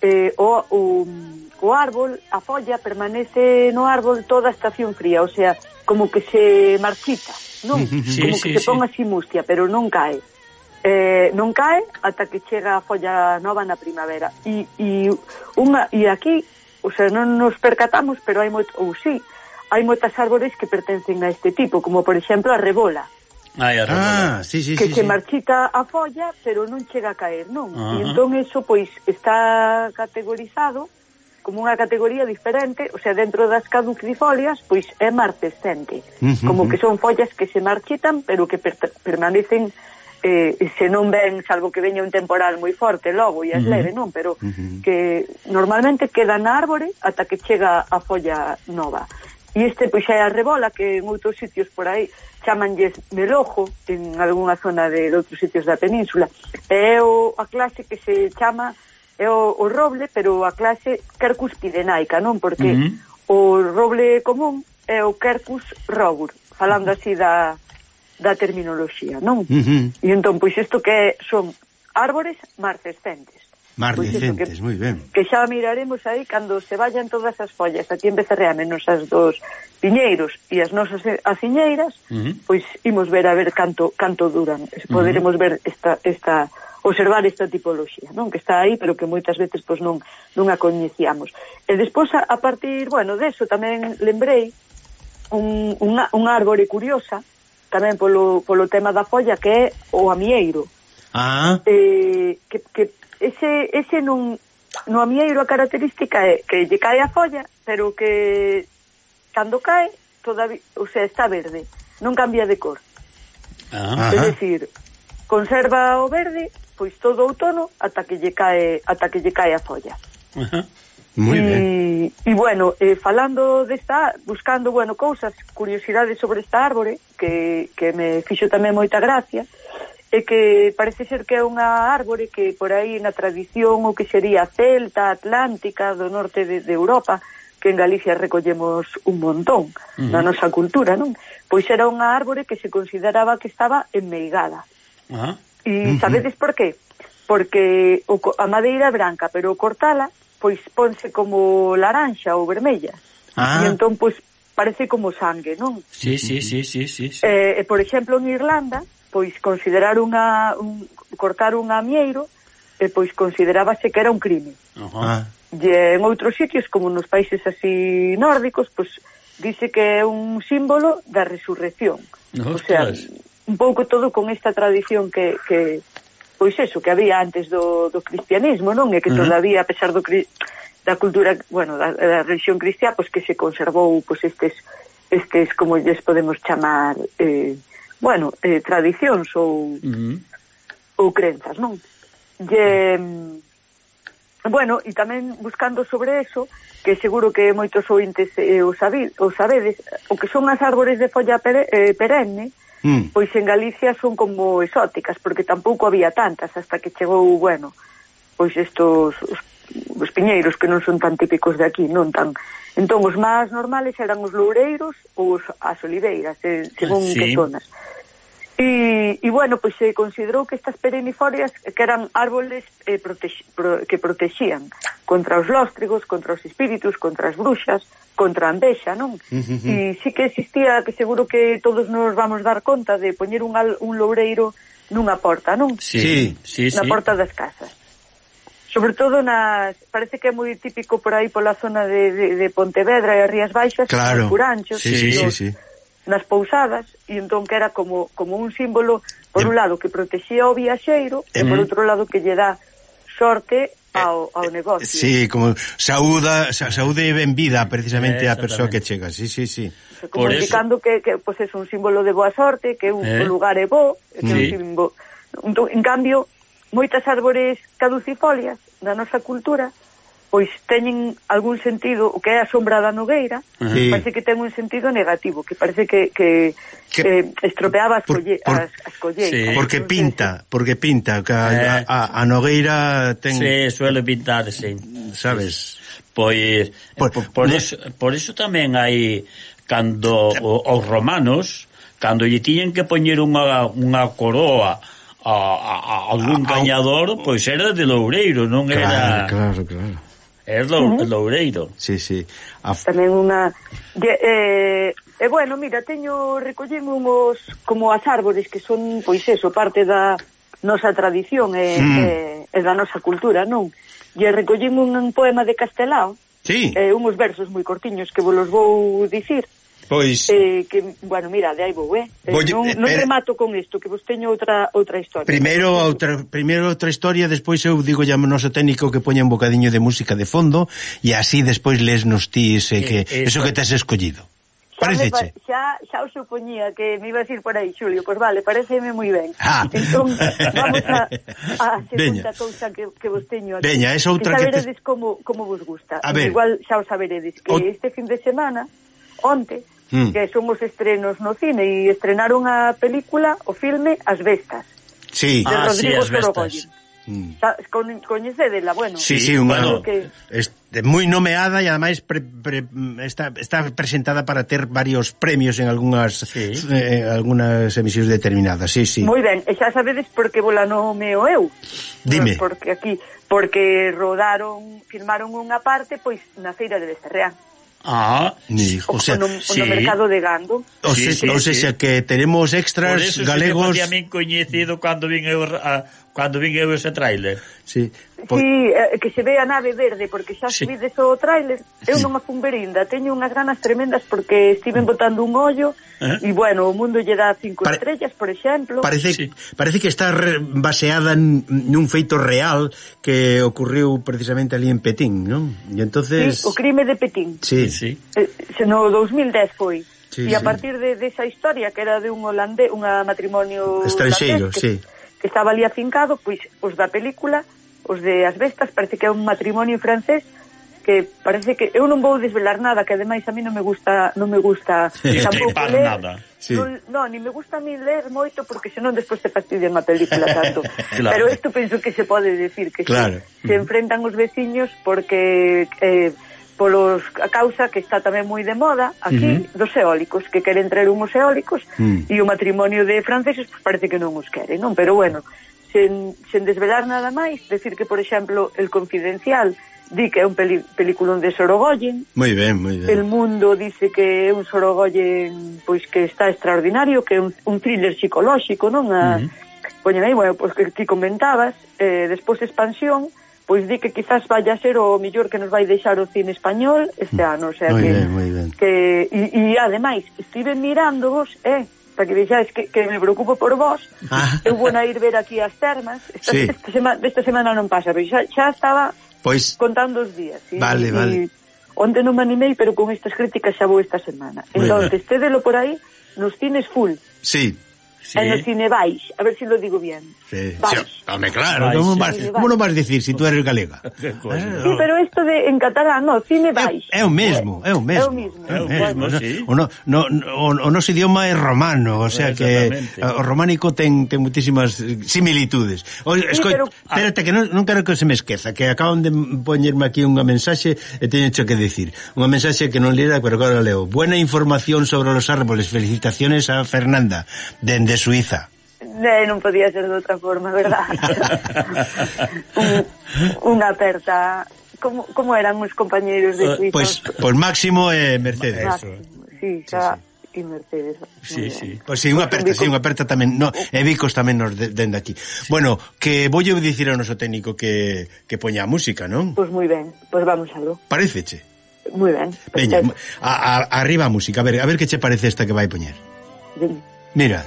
o árbol, a folla permanece no árbol toda a estación fría, o sea, como que se marchita, non? Como que se pon así mustia, pero non cae. Non cae ata que chega a folla nova na primavera. E aquí, o sea, non nos percatamos, pero hai moitas árbores que pertencen a este tipo, como por exemplo a rebola. sí, que se marchita a folla, pero non chega a caer, non? E entón eso, pois, está categorizado como unha categoría diferente, o sea, dentro das caducifolias, pois é marcescente, como que son follas que se marchitan, pero que permanecen, se non ven, salvo que veña un temporal moi forte logo e as leve, non? Pero que normalmente queda na árbore ata que chega a folla nova. E este, pois, é a rebola, que en outros sitios por aí chamanlles melojo, en algunha zona de outros sitios da península. É a clase que se chama é o roble, pero a clase Quercus pirenaica, non? Porque o roble común é o Quercus robur, falando así da terminoloxía, non? E entón, pois isto que son árbores marcescentes. Marcescentes, moi ben. Que xa miraremos aí cando se vayan todas as follas aquí en Becerrea, menos as dos piñeiros e as nosas aciñeiras, pois imos ver a ver canto duran. Poderemos ver esta observar esta tipoloxía, non? Que está aí, pero que moitas veces pois non a coñecíamos. E despois, a partir, bueno, deso tamén lembrei unha árbore curiosa, tamén polo tema da folla, que é o amieiro. Que ese no amieiro a característica é que lle cae a folla, pero que cando cae, todavía, o sea, está verde, non cambia de cor. É dicir, conserva o verde pois todo o outono ata que lle cae a folla. Moi ben. E bueno, falando desta, buscando, bueno, cousas, curiosidades sobre esta árbore que me fixo tamén moita gracia, é que parece ser que é unha árbore que por aí na tradición o que sería celta, atlántica, do norte de Europa, que en Galicia recollemos un montón na nosa cultura, non? Pois era unha árbore que se consideraba que estaba enmeigada. E sabedes por qué? Porque a madeira é branca, pero o cortala, pois ponse como laranxa ou vermella. E entón, pois, parece como sangue, non? Sí. Por exemplo, en Irlanda, pois considerar cortar un amieiro, pois considerábase que era un crime. E en outros sitios, como nos países así nórdicos, pois dice que é un símbolo da resurrección. O sea, un pouco todo con esta tradición que pois eso, que había antes do cristianismo, non? E que todavía, a pesar da cultura, bueno, da religión cristiá, pois que se conservou pois estes como lles podemos chamar tradicións ou crenzas, non? Bueno, e tamén buscando sobre eso, que seguro que moitos ointes o sabedes, o que son as árbores de folla perenne, pois en Galicia son como exóticas, porque tampouco había tantas hasta que chegou, bueno, pois estos os piñeiros que non son tan típicos de aquí, non tan. Entón os máis normales eran os loureiros ou as oliveiras, según que zonas. E bueno, pois se considerou que estas perennifolias que eran árboles que protexían contra os lóstrigos, contra os espíritus, contra as bruxas, contra a envexa, non? E sí que existía, que seguro que todos nos vamos dar conta de poñer un loureiro nunha porta, non? Sí. Na porta das casas. Sobre todo parece que é moi típico por aí pola zona de Pontevedra e as Rías Baixas, claro. Os Curanchos, sí. Nas pousadas, e entón que era como un símbolo, por un lado, que protexía o viaxeiro, e por outro lado, que lle dá sorte ao negocio. Sí, como saúde e ben vida, precisamente, a persoa que chega, sí. Como indicando que pois é un símbolo de boa sorte, que un lugar é bo, que é un símbolo. En cambio, moitas árbores caducifolias da nosa cultura pois teñen algún sentido, o que é a sombra da nogueira, parece que ten un sentido negativo, que parece que estropeaba as colleiras. Sí. Porque pinta, que a nogueira ten... Sí, suele pintar, sí. Sabes? Pois, por eso tamén hai, cando os romanos, cando lle tiñen que poñer unha coroa a algún cañador, pois era de loureiro, non era... Claro. É loureiro. Sí. Tamén unha... bueno, mira, recollín uns como as árbores que son, pois eso, parte da nosa tradición e da nosa cultura, non? E recollín un poema de Castelao, uns versos moi cortiños que vos los vou dicir, Pois... que, bueno, mira, de aí vou, non remato con isto, que vos teño outra historia. Primeiro outra historia, despois eu digo ya ao noso técnico que poña un bocadiño de música de fondo, e así despois lesnos ti eso que tes escollido. Pareceche? Xa o supoñía que me ibas a ir por aí, Xulio. Pois vale, pareceme moi ben. Entón, vamos a segunda cousa que vos teño aquí. Veña, esa outra que saberedes como vos gusta. Igual xa o saberedes, que este fin de semana, onte, que son os estrenos no cine, e estrenaron a película, o filme As Bestas. Sí. De Rodrigo As Bestas. Coñecedela, bueno. Sí, moi nomeada e ademais está presentada para ter varios premios en algunhas emisións determinadas. Sí. Moi ben, e xa sabedes por que vola nomeo eu. Dime. Porque filmaron unha parte pois na feira de Becerreá. O sea, no mercado de Gando. O sea, que tenemos extras galegos. Por eso se me facía coñecido cando vin eu ese tráiler. Sí, que se ve a nave verde, porque xa subides o tráiler. Eu non a fun ver ainda, teño unhas ganas tremendas porque estiven botando un ollo e, bueno, o mundo lle dá 5 estrellas, por exemplo. Parece que está baseada nun feito real que ocurriu precisamente ali en Petín, non? E entonces... Sí, o crime de Petín. Sí. No 2010 foi. E a partir de esa historia, que era de un holandés, un matrimonio estranxeiro, que estaba ali afincado, pois os da película, os de As Bestas, parece que é un matrimonio francés que parece que eu non vou desvelar nada, que ademais a mí non me gusta tampouco ler nada. Non, ni me gusta a mí ler moito porque senón despois te fastidian a película tanto. Pero isto penso que se pode decir que se enfrentan os veciños porque a causa que está tamén moi de moda aquí dos eólicos, que queren traer unhos eólicos e o matrimonio de franceses pues parece que non os quere, non? Pero bueno, sen desvelar nada máis, decir que, por exemplo, El Confidencial di que é un peliculón de Sorogoyen. Moi ben. El Mundo dice que é un Sorogoyen pois que está extraordinario, que é un thriller psicolóxico, non? Poñen aí, bueno, pois que ti comentabas, despois Expansión, pois di que quizás vaya a ser o mellor que nos vai deixar o cine español este ano, o sea moi ben. E ademais, estive mirándovos, para que vexáis que me preocupo por vos. Eu vou a ir ver aquí as termas. Esta semana non pasa, pero xa estaba contando os días. Vale. Onde non me animei, pero con estas críticas xa vou esta semana. Entón, estédelo por aí nos cines full. Sí. En el cine Baix, a ver si lo digo bien. Home, claro, como non vas decir si tú eres galega? Sí, pero esto de en catalán, no, cine Baix. É o mesmo. O noso idioma é romano, o sea que o románico ten muchísimas similitudes. Espérate, que non quero que se me esqueza, que acaban de poñerme aquí unha mensaxe e teño que decir. Unha mensaxe que non lera, pero agora leo. Buena información sobre los árboles. Felicitaciones a Fernanda, dende Suiza. Non podía ser de outra forma, verdad? Unha aperta. Como eran os compañeros de Suiza? Pois Máximo e Mercedes. Sí. E Mercedes. Sí. Pois unha aperta tamén, e Vicos tamén nos dende aquí. Bueno, que voulle dicir ao noso técnico que poña a música, non? Pois moi ben, pois vamos algo. Paréceche? Moi ben. Veña, arriba a música, a ver que che parece esta que vai poñer. Mira.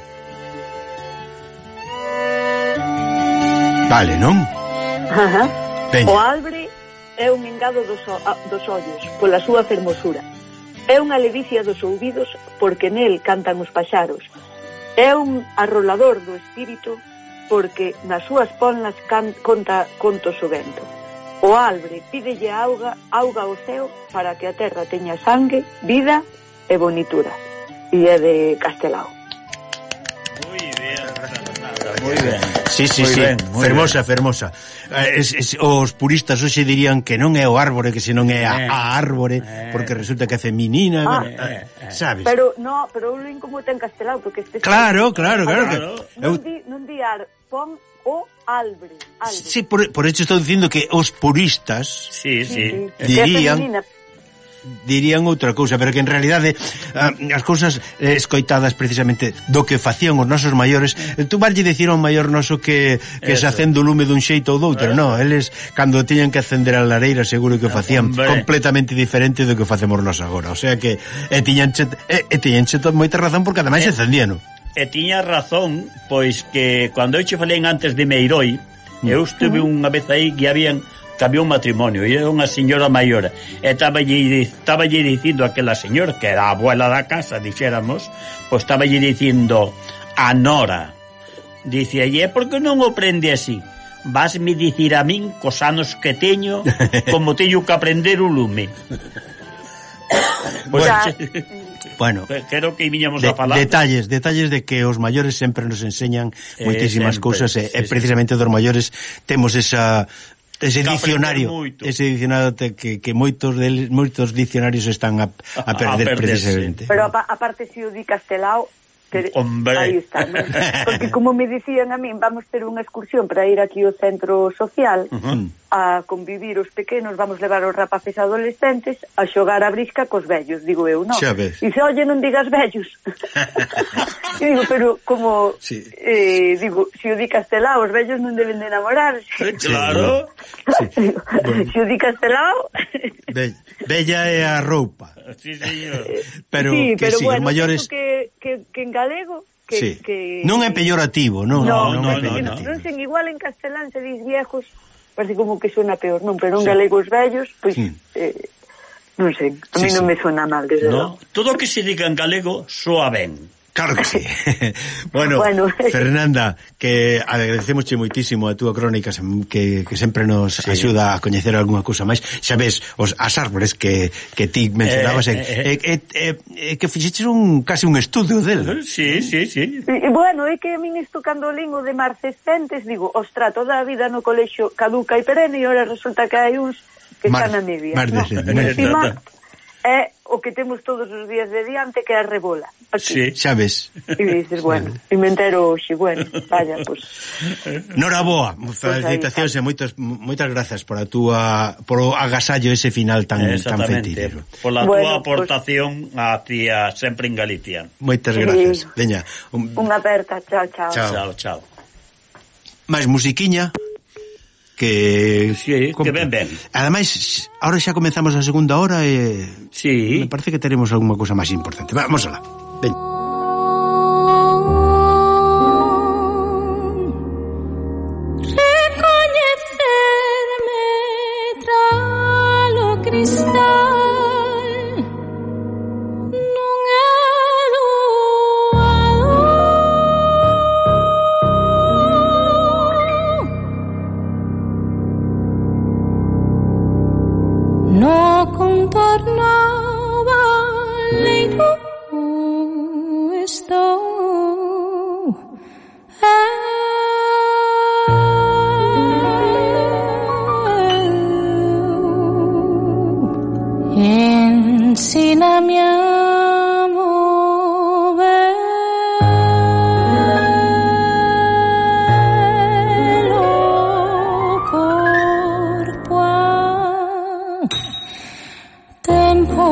Vale, non? O albre é un mingado dos ollos pola súa fermosura. É unha ledicia dos ouvidos porque nel cantan os paxaros. É un arrolador do espírito porque nas súas ponlas conta contos o vento. O albre pídelle auga ao ceo para que a terra teña sangue, vida e bonitura. E é de Castelao. Moi ben. Sí. Fermosa. Os puristas hoxe dirían que non é o árbore, que senón é a árbore, porque resulta que é feminina, sabes? Pero eu lin como ten Castelao, porque Claro. Non di pon o albre. Sí, por hecho estou dicindo que os puristas sí. dirían dirían outra cousa, pero que en realidade as cousas escoitadas precisamente do que facían os nosos maiores, tú varlle dicir ao maior noso que se acende o lume dun xeito ou doutro, non, eles cando tiñan que acender a lareira seguro que o facían completamente diferente do que facemos nós agora, o sea que tiñanche moita razón porque ademais se encendían. E tiña razón, pois que cando eu che falei antes de Meiroi, eu estuve unha vez aí que había un matrimonio e era unha señora maior e estaba lle dicindo a aquela señora que era a abuela da casa, dixéramos, pois estaba lle dicindo a nora, dicía, e por que non o prende así? Vasme dicir a min cos anos que teño como teño que aprender o lume. Bueno, creo que viñamos a falar detalles de que os maiores sempre nos enseñan moitísimas cousas e precisamente dos maiores temos ese diccionario que moitos diccionarios están a perder precisamente. Pero aparte se o di castelao, aí está, ¿no? Porque como me dicían a min, vamos ter unha excursión para ir aquí ao centro social a convivir os pequenos, vamos levar os rapaces adolescentes a xogar a brisca cos vellos, digo eu, non? E se, oye, non digas vellos. E digo, pero como digo, se o di castelao, os vellos non deben de enamorar. Claro. Se o di castelao, bella é a roupa. Sí, señor. Pero bueno, os maiores que en galego que non é peyorativo, non sen igual en castelán se dis viejos, parece como que suena peor, non, pero en galego os vellos, pois non sei, a mí non me suena mal, desde logo. Todo o que se diga en galego soa ben. Claro que sí. Bueno, Fernanda, que agradecemosche moitísimo a túa crónica que sempre nos axuda a coñecer algunha cousa máis. Xa ves, as árbores que ti mencionabas que fixeches casi un estudio del. Sí. E bueno, é que a min isto cando lingo de marcescentes, digo, ostra, toda a vida no colexio caduca e perenne e ora resulta que hai uns que están a media. Encima é o que temos todos os días de diante, que é a rebola. Sí, xa ves. E dices, bueno, e me entero hoxe, bueno, vaya, pois. Nora boa, felicitacións e moitas grazas por o agasallo ese final tan fetillero. Por a túa aportación hacia sempre en Galicia. Moitas grazas. Veña. Unha aperta, chao. Mais musiquiña que ben. Ademais, ahora xa comenzamos a segunda hora e me parece que teremos alguma cousa máis importante. Vamos alá. Ven. Recoñecerme tralo cristal. No contornaba leito estou ensina-me a mover o corpo tempo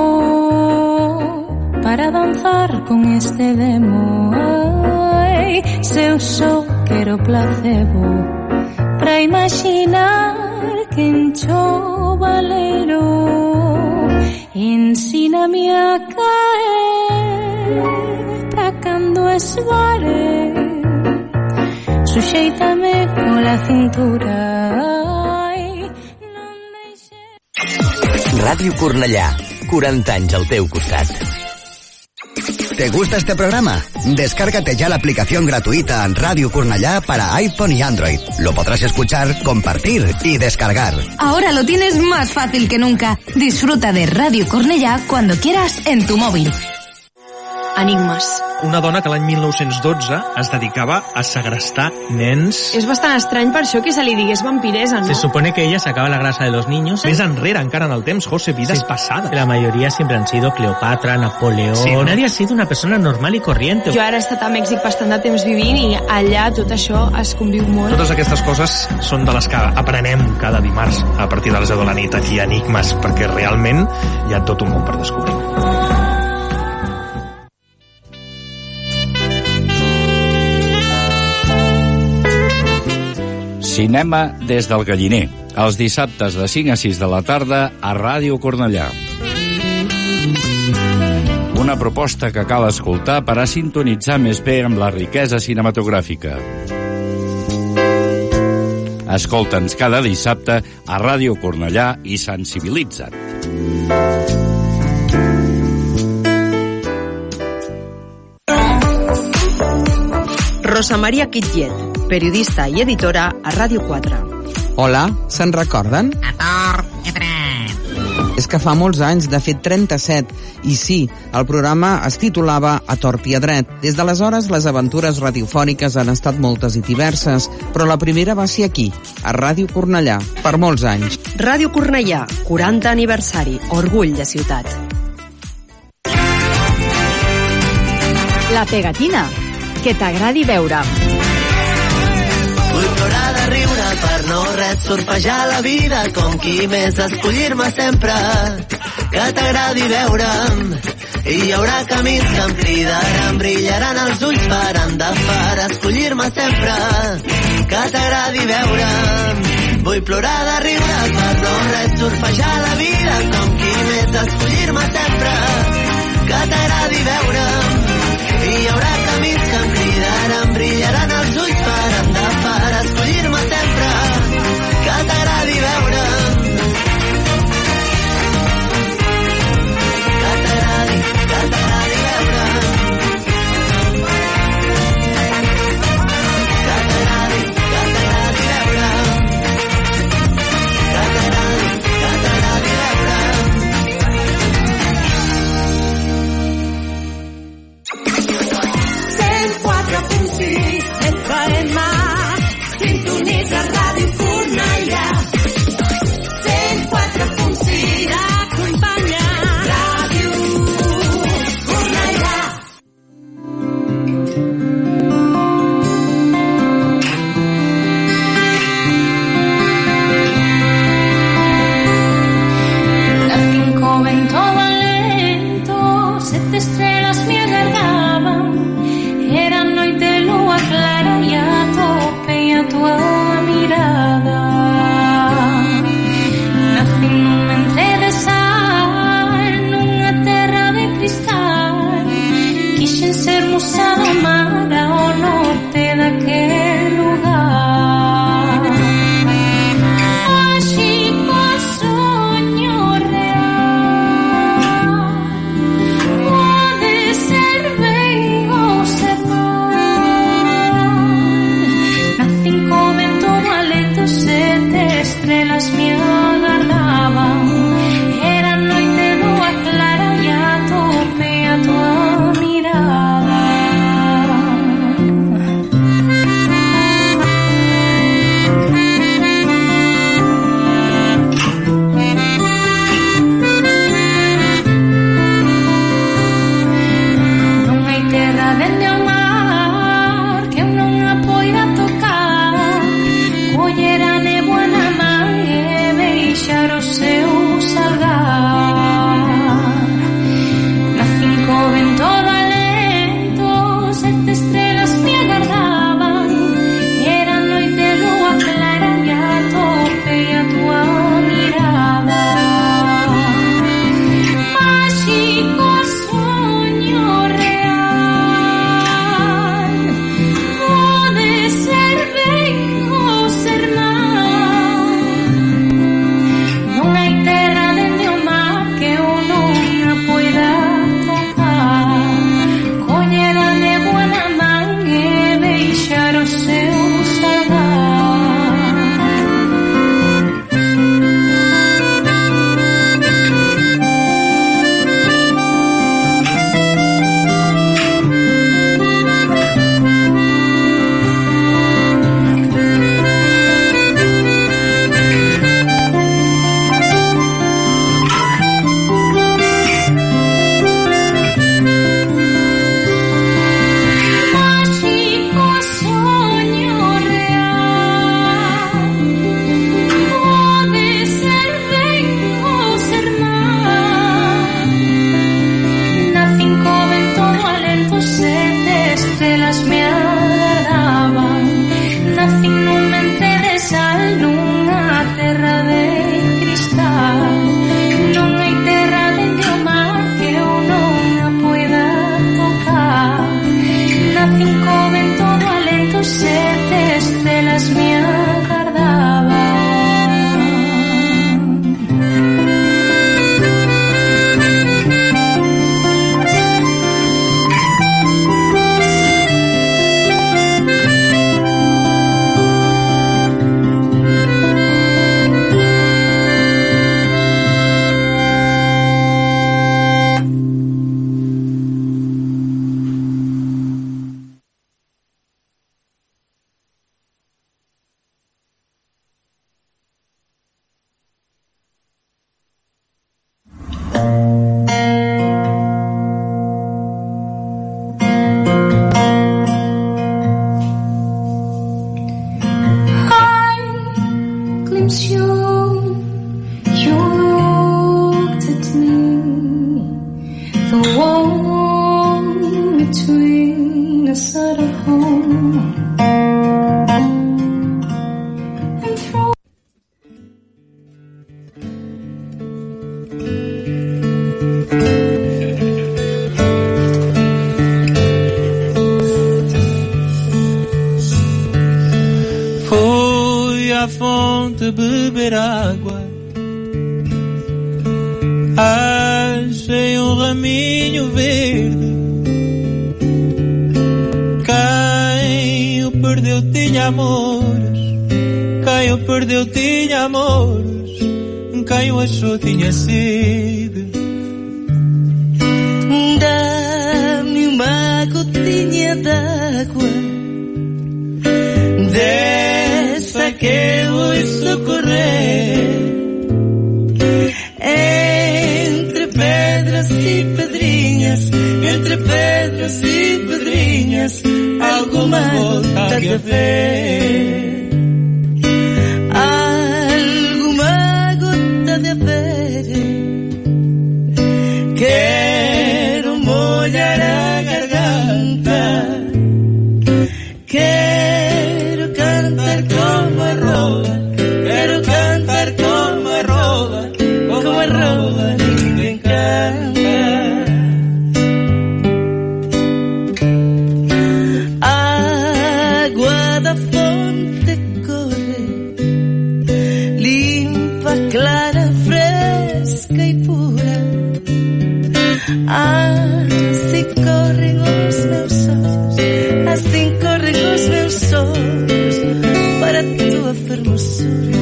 para danzar con este demo. Ai, se eu só quero placebo para imaginar que encho valero. Ensina-me a caer para cando esvare, suxeítame cola cintura. Ai, non deixe... Ràdio Cornellà, 40 anys al teu costat. ¿Te gusta este programa? Descárgate ya la aplicación gratuita Radio Cornellà para iPhone y Android. Lo podrás escuchar, compartir y descargar. Ahora lo tienes más fácil que nunca. Disfruta de Radio Cornellà cuando quieras en tu móvil. Enigmes. Una dona que l'any 1912 es dedicava a segrestar nens. És bastant estrany per això que se li digués vampiresa, ¿no? Se supone que ella sacaba la grasa de los niños. Més enrere, encara en el temps, José, vidas pasadas. La mayoría siempre han sido Cleopatra, Napoleón... Sí, ¿no? Nadie ha sido una persona normal y corriente. Jo ara he estat a Mèxic bastant de temps vivint i allà tot això es conviu molt. Totes aquestes coses són de les que aprenem cada dimarts a partir de les 10 de la nit aquí a Enigmes, perquè realment hi ha tot un món per descobrir. Cinema des del Galliner, els dissabtes de 5 a 6 de la tarda a Ràdio Cornellà. Una proposta que cal escoltar per a sintonitzar més bé amb la riquesa cinematogràfica. Escolta'ns cada dissabte a Ràdio Cornellà i sensibilitza't. Rosa Maria Quitget, periodista i editora a Ràdio 4. Hola, se'n recorden? A tort i dret. És que fa molts anys, de fet 37, i sí, el programa es titulava A tort i a dret. Des d'aleshores, les aventures radiofòniques han estat moltes i diverses, però la primera va ser aquí, a Ràdio Cornellà, per molts anys. Ràdio Cornellà, 40 aniversari, orgull de ciutat. La pegatina, que t'agradi veure. Vull plorar de riure per no res, surfejar la vida com qui més, escollir-me sempre, que t'agradi veure'm. I hi haurà camins que em cridaran, brillaran els ulls faran de far, escollir-me sempre, que t'agradi veure'm. Vull plorar de riure per no res, surfejar la vida com qui més, escollir-me sempre, que t'agradi veure'm. I hi haurà camins que em cridaran, brillaran els ulls faran de far, escollir-me sempre, que t'agradi veure'm. Que t'agradi veure'm. Que t'agradi veure'm. Que t'agradi veure'm. à fonte beber água, achei um raminho verde. Quem o perdeu tinha amores, quem o perdeu tinha amores, quem o achou tinha sede. Dá-me uma gotinha d'água, dessa que eu ouço correr entre pedras e pedrinhas, entre pedras e pedrinhas, alguma gota de ver, alguma gota de ver. Quero molhar a garganta, quero cantar como a rola, quero cantar como a rola, como a rola ninguém canta. A água da fonte corre, limpa, clara, fresca e pura. Assim correm os meus olhos, assim correm os meus olhos para a tua fermosura.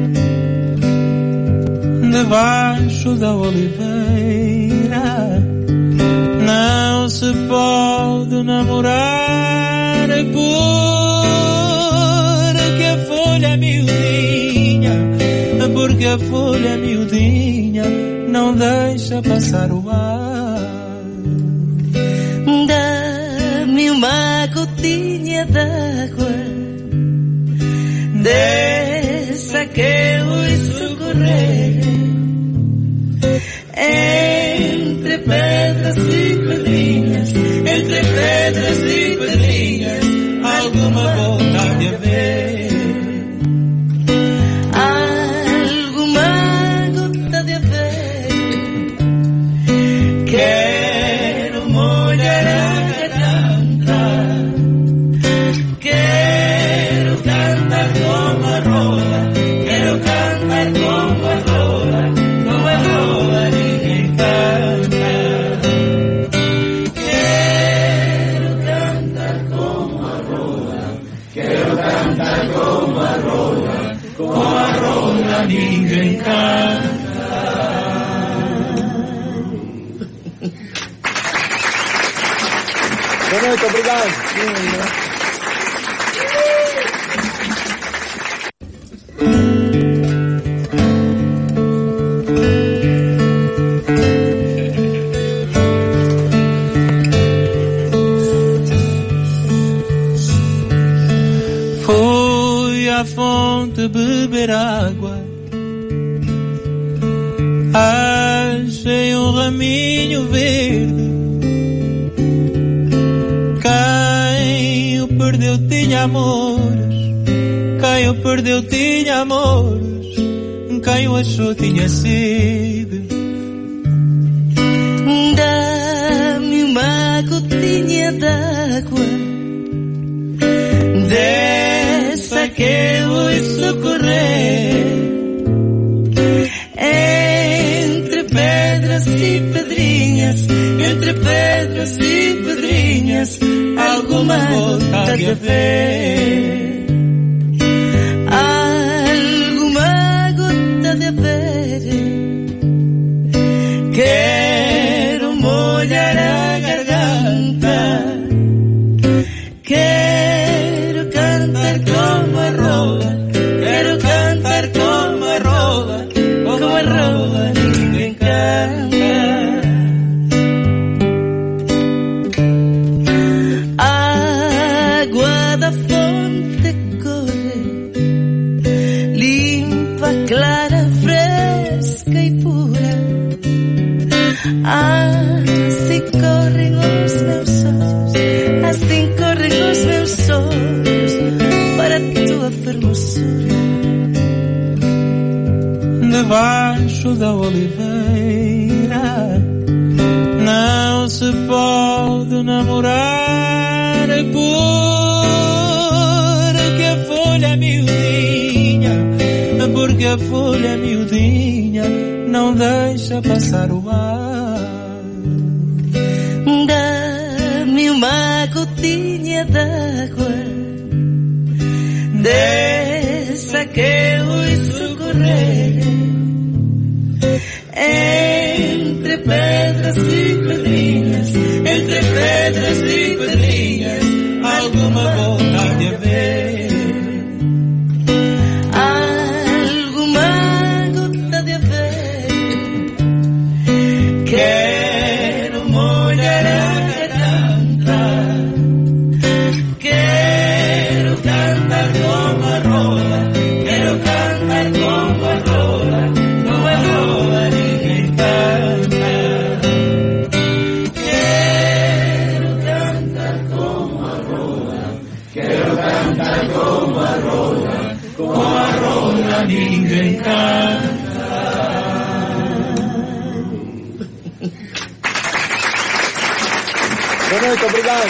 Debaixo da oliveira não se pode namorar, porque a folha é miudinha, porque a folha é miudinha não deixa passar o ar. Dá-me uma gotinha d'água, dessa que eu ouço correr entre pedras e pedrinhas, entre pedras e pedrinhas, alguma gota de haver, alguma gota de haver. Quero molhar a garganta, quero cantar como a rola, quero cantar como a rola, como a rola ninguém canta. Quero cantar como a rola, quero cantar como a rola, como a rola ninguém canta. Boa noite, obrigado. Fui à fonte beber água, achei um raminho verde. Quem o perdeu tinha amores, quem o perdeu tinha amores, quem o achou tinha sede. Dá-me uma gotinha d'água, dessa que eu ouço correr entre pedras e pedrinhas, entre pedras e pedrinhas, alguma gota de haver, alguma gota de haver. Quero molhar a garganta, quero cantar como a rola, quero cantar como a rola, como a rola ninguém canta. A água da fonte corre, limpa, clara, fresca e pura. Assim correm os meus olhos, assim correm os meus olhos para a tua fermosura. Debaixo da oliveira não se pode namorar, porque a folha é miudinha, a folha miudinha não deixa passar o ar. Dá-me uma gotinha d'água, dessa que ouço correr entre pedras e pedrinhas, entre pedras e pedrinhas, alguma vontade a ver. Quero molhar a garganta, quero cantar como a rola, quero cantar como a rola, como a rola ninguém canta. Quero cantar como a rola, quero cantar como a rola, como a rola ninguém canta. Muito obrigado.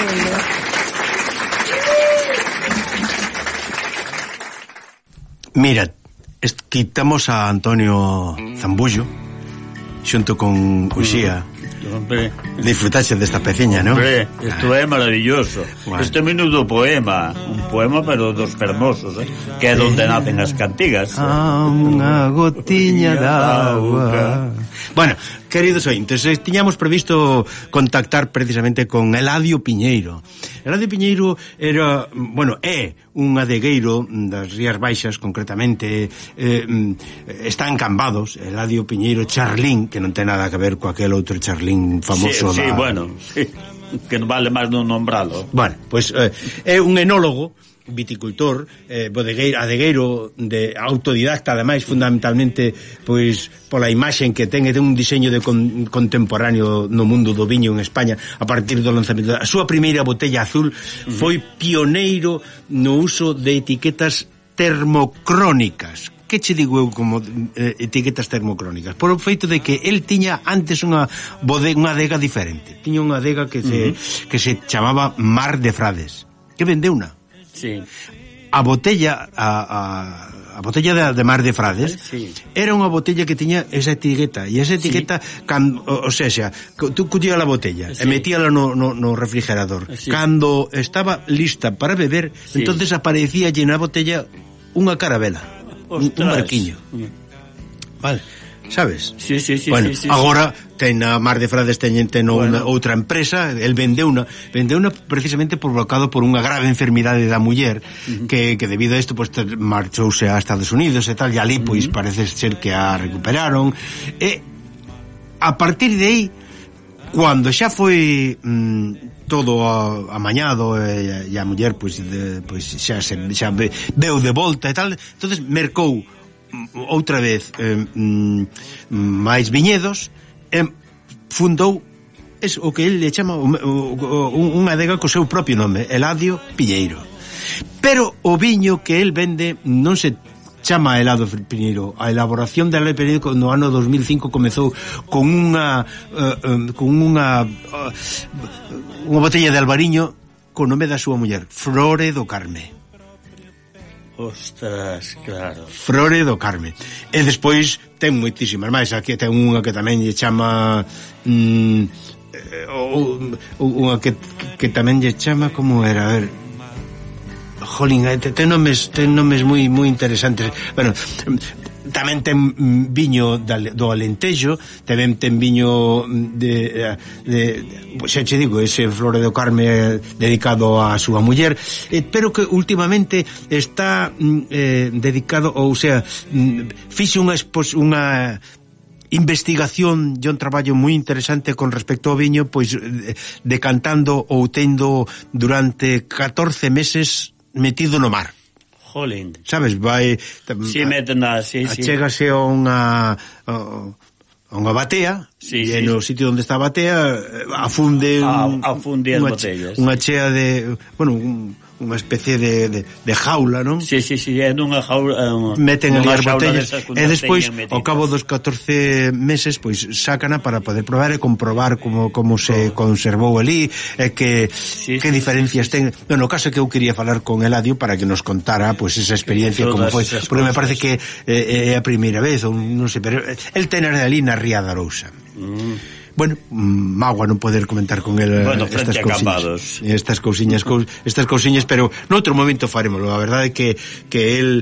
Mira, quitamos a Antonio Zambullo xunto con Uxía. Disfrutaxe desta peciña, non? Hombre, isto é maravilloso. Bueno. Este menudo poema, un poema pero dos fermosos, que é donde nacen as cantigas. Unha gotiña d'agua. Bueno, queridos ointes, tiñamos previsto contactar precisamente con Eladio Piñeiro. Eladio Piñeiro era, bueno, é un adegueiro das Rías Baixas, concretamente, está en Cambados. Eladio Piñeiro Charlín, que non ten nada que ver co aquel outro Charlín famoso. Sí, bueno, sí, que vale máis non nombralo. Bueno, pois é un enólogo, viticultor, bodegueiro, adegueiro de autodidacta, ademais fundamentalmente pois pola imaxen que ten un diseño de contemporáneo no mundo do viño en España a partir do lanzamento. A súa primeira botella azul foi pioneiro no uso de etiquetas termocrónicas. Que che digo eu como etiquetas termocrónicas? Por o feito de que el tiña antes unha adega diferente. Tiña unha adega que se chamaba Mar de Frades, que vendeu unha. Sí. A botella a botella de Mar de Frades, sí, era unha botella que tiña esa etiqueta, e esa etiqueta, sí, o sea, tú collías a botella, sí, e metíala no refrigerador, sí, cando estaba lista para beber, sí, entonces aparecía na botella unha carabela, un barquiño. Vale, sabes? Sí, sí, sí. Bueno, sí, agora ten a Mar de Frades ten outra empresa, el vendeuna precisamente provocado por unha grave enfermidade da muller, que debido a isto pues marchouse a Estados Unidos e tal, e ali pois parece ser que a recuperaron, e a partir de aí, cuando xa foi todo amañado e a muller pois xa veu de volta e tal, entonces mercou outra vez máis viñedos e fundou o que ele chama unha adega co seu propio nome, Eladio Piñeiro. Pero o viño que el vende non se chama Eladio Piñeiro. A elaboración de Eladio Piñeiro no ano 2005 comezou con unha botella de albariño co nome da súa muller, Flore do Carme. Ostras, claro. Flore do Carme. E despois ten moitísimas máis. Aquí ten unha que tamén lle chama unha que tamén lle chama, como era, a ver, jolín, ten nomes moi interesantes. Bueno, tamén ten viño do Alentejo, tamén ten viño xa che digo, ese Flore do Carme dedicado á súa muller, pero que últimamente está dedicado, ou sea, fixe unha investigación e un traballo moi interesante con respecto ao viño, pois decantando ou tendo durante 14 meses metido no mar. Jolín. Sabes, vai... Sí, meten sí. Achégase a unha batea, sí, e no sitio onde está a batea afunde as botellas. Unha chea de... Bueno, unha especie de jaula, non? Sí, é nunha jaula, meten ali as botellas e despois ao cabo dos 14 meses pois sácana para poder probar e comprobar como se conservou ali e que diferencias ten. No caso que eu quería falar con Eladio para que nos contara pois esa experiencia como foi, porque me parece que é a primeira vez ou non sei, pero el tener ali na Ría da Arousa. Bueno, mágoa non poder comentar con el estas cousiñas, pero noutro momento farémoslo. A verdade é que el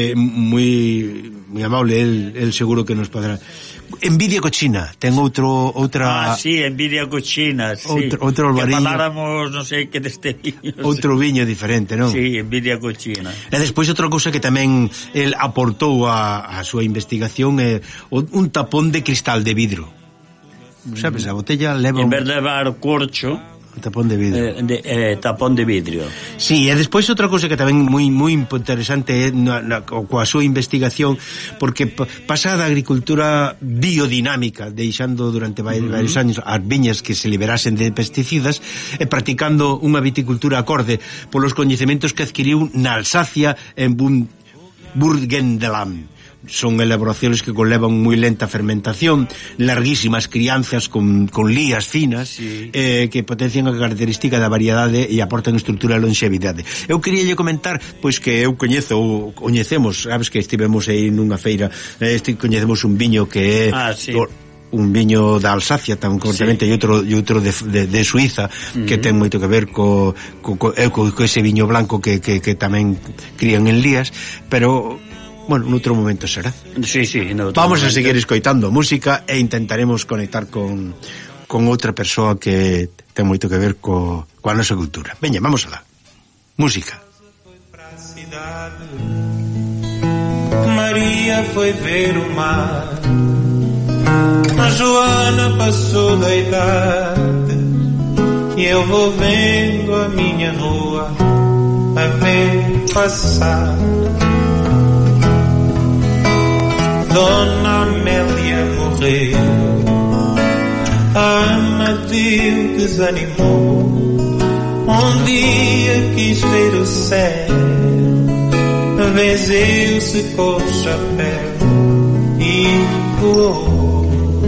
moi amable, el seguro que nos podrá. Envidia cochina, ten outra... envidia cochina, outro albariño. Que faláramos, non sei que deste viño. Outro viño diferente, non? Sí, envidia cochina. E despois outra cousa que tamén el aportou a súa investigación é un tapón de cristal de vidro. Sabes, a botella leva... En vez de levar corcho... Tapón de vidro. Tapón de vidrio. Sí, e despois outra cousa que tamén moi interesante é coa súa investigación, porque pasada a agricultura biodinámica, deixando durante varios anos as viñas que se liberasen de pesticidas e practicando unha viticultura acorde polos coñecementos que adquiriu na Alsacia en Burgenland. Son elaboraciones que conlevan moi lenta fermentación, larguísimas crianzas con lías finas, que potencian a característica da variedade e aportan estrutura e longevidade. Eu queríalle comentar pois que eu coñecemos, sabes que estivemos aí nunha feira, coñecemos un viño que é un viño da Alsacia tan cortamente e outro de Suiza, que ten moito que ver co ese viño blanco que tamén crían en lías, pero bueno, noutro momento será. Vamos a seguir escoitando música e intentaremos conectar con outra persoa que ten moito que ver coa nosa cultura. Veña, vamos alá. Música. Maria foi ver o mar, a Joana passou da idade, e eu vou vendo a minha rua a ver passar. Dona Amélia morreu, a Amadeu desanimou, um dia quis ver o céu, benzeu-se com o chapéu e voou.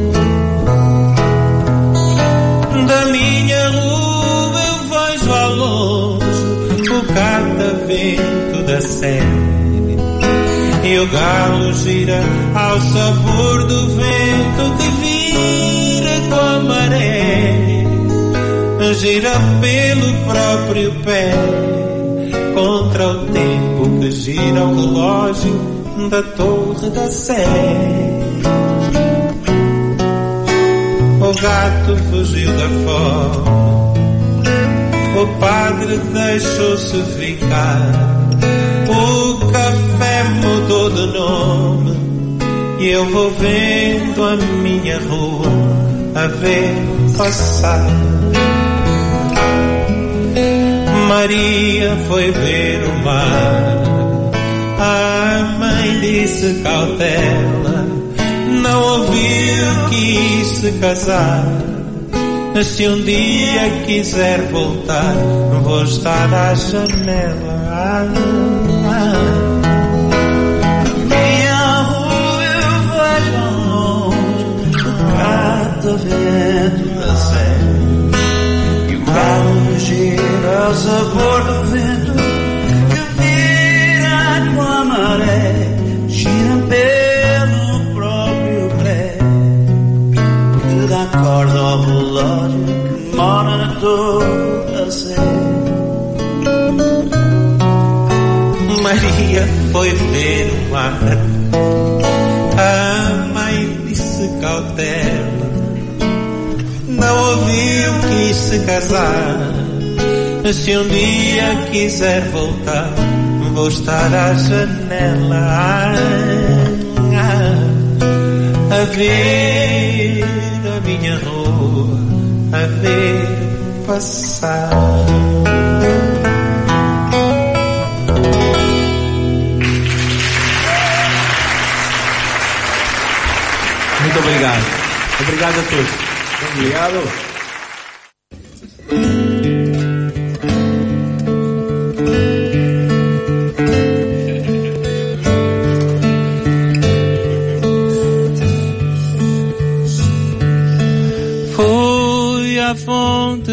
Da minha rua eu vejo ao longe o catavento da Sé, e o galo gira ao sabor do vento que vira com a maré, gira pelo próprio pé contra o tempo que gira o relógio da Torre da Sé. O gato fugiu da fome, o padre deixou-se ficar, o café mudou de nome, e eu vou vendo a minha rua a ver passar. Maria foi ver o mar, a mãe disse cautela, não ouviu, quis se casar. Se um dia quiser voltar, vou estar à janela. Minha rua eu vejo ao longe o catavento da Sé, e o galo gira ao sabor do vento que vira com a maré, gira pelo próprio pé, que dá corda ao relógio que mora na Torre da Sé. Maria foi ver o mar, a mãe disse cautela, não ouviu, quis se casar. Se um dia quiser voltar, vou estar à janela a ver a minha rua, a ver passar. Muito obrigado. Obrigado a todos. Obrigado.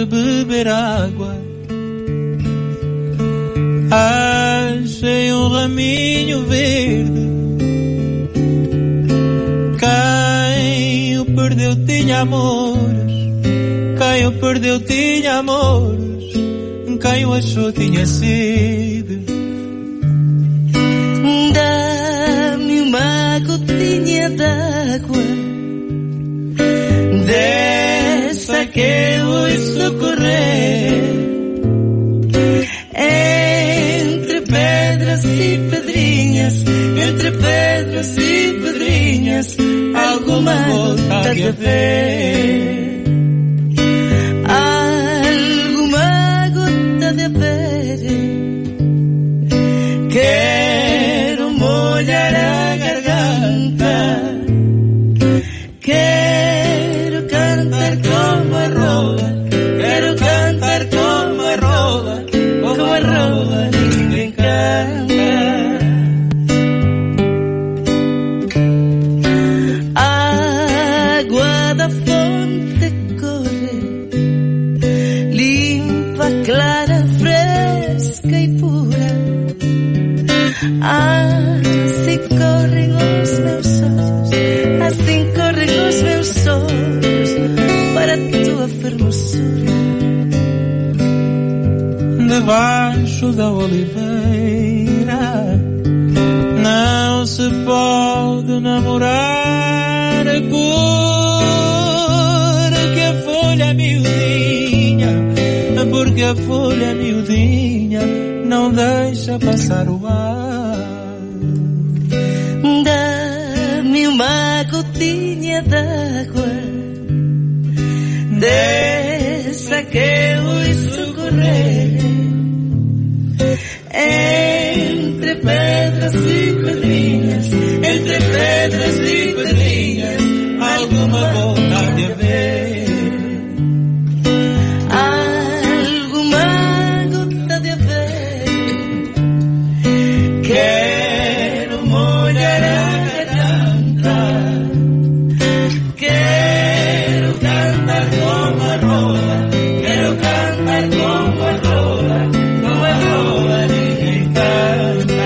de beber água. Achei raminho verde. Quem o perdeu tinha amores. Quem o perdeu tinha amores. Quem o achou tinha sede. Dá-me uma gotinha d'água, dessa que eu ouço correr entre pedras e pedrinhas, entre pedras e pedrinhas, alguma gota de haver, alguma gota de haver. Quero molhar a garganta, quero cantar como a rola, quero cantar como a rola, ninguém canta. A água da fonte corre, limpa, clara, fresca e pura. Assim correm os meus olhos, assim correm os meus olhos para a tua fermosura. Debaixo da oliveira não se pode namorar, porque a folha é miudinha, porque a folha é miudinha não deixa passar o ar. Dá-me uma gotinha d'água, dessa que eu ouço correr entre pedras e pedrinhas, entre pedras e pedrinhas, alguma gota de haver, alguma gota de haver. Quero molhar a garganta, quero cantar como a rola, quero cantar como a rola, ninguém canta.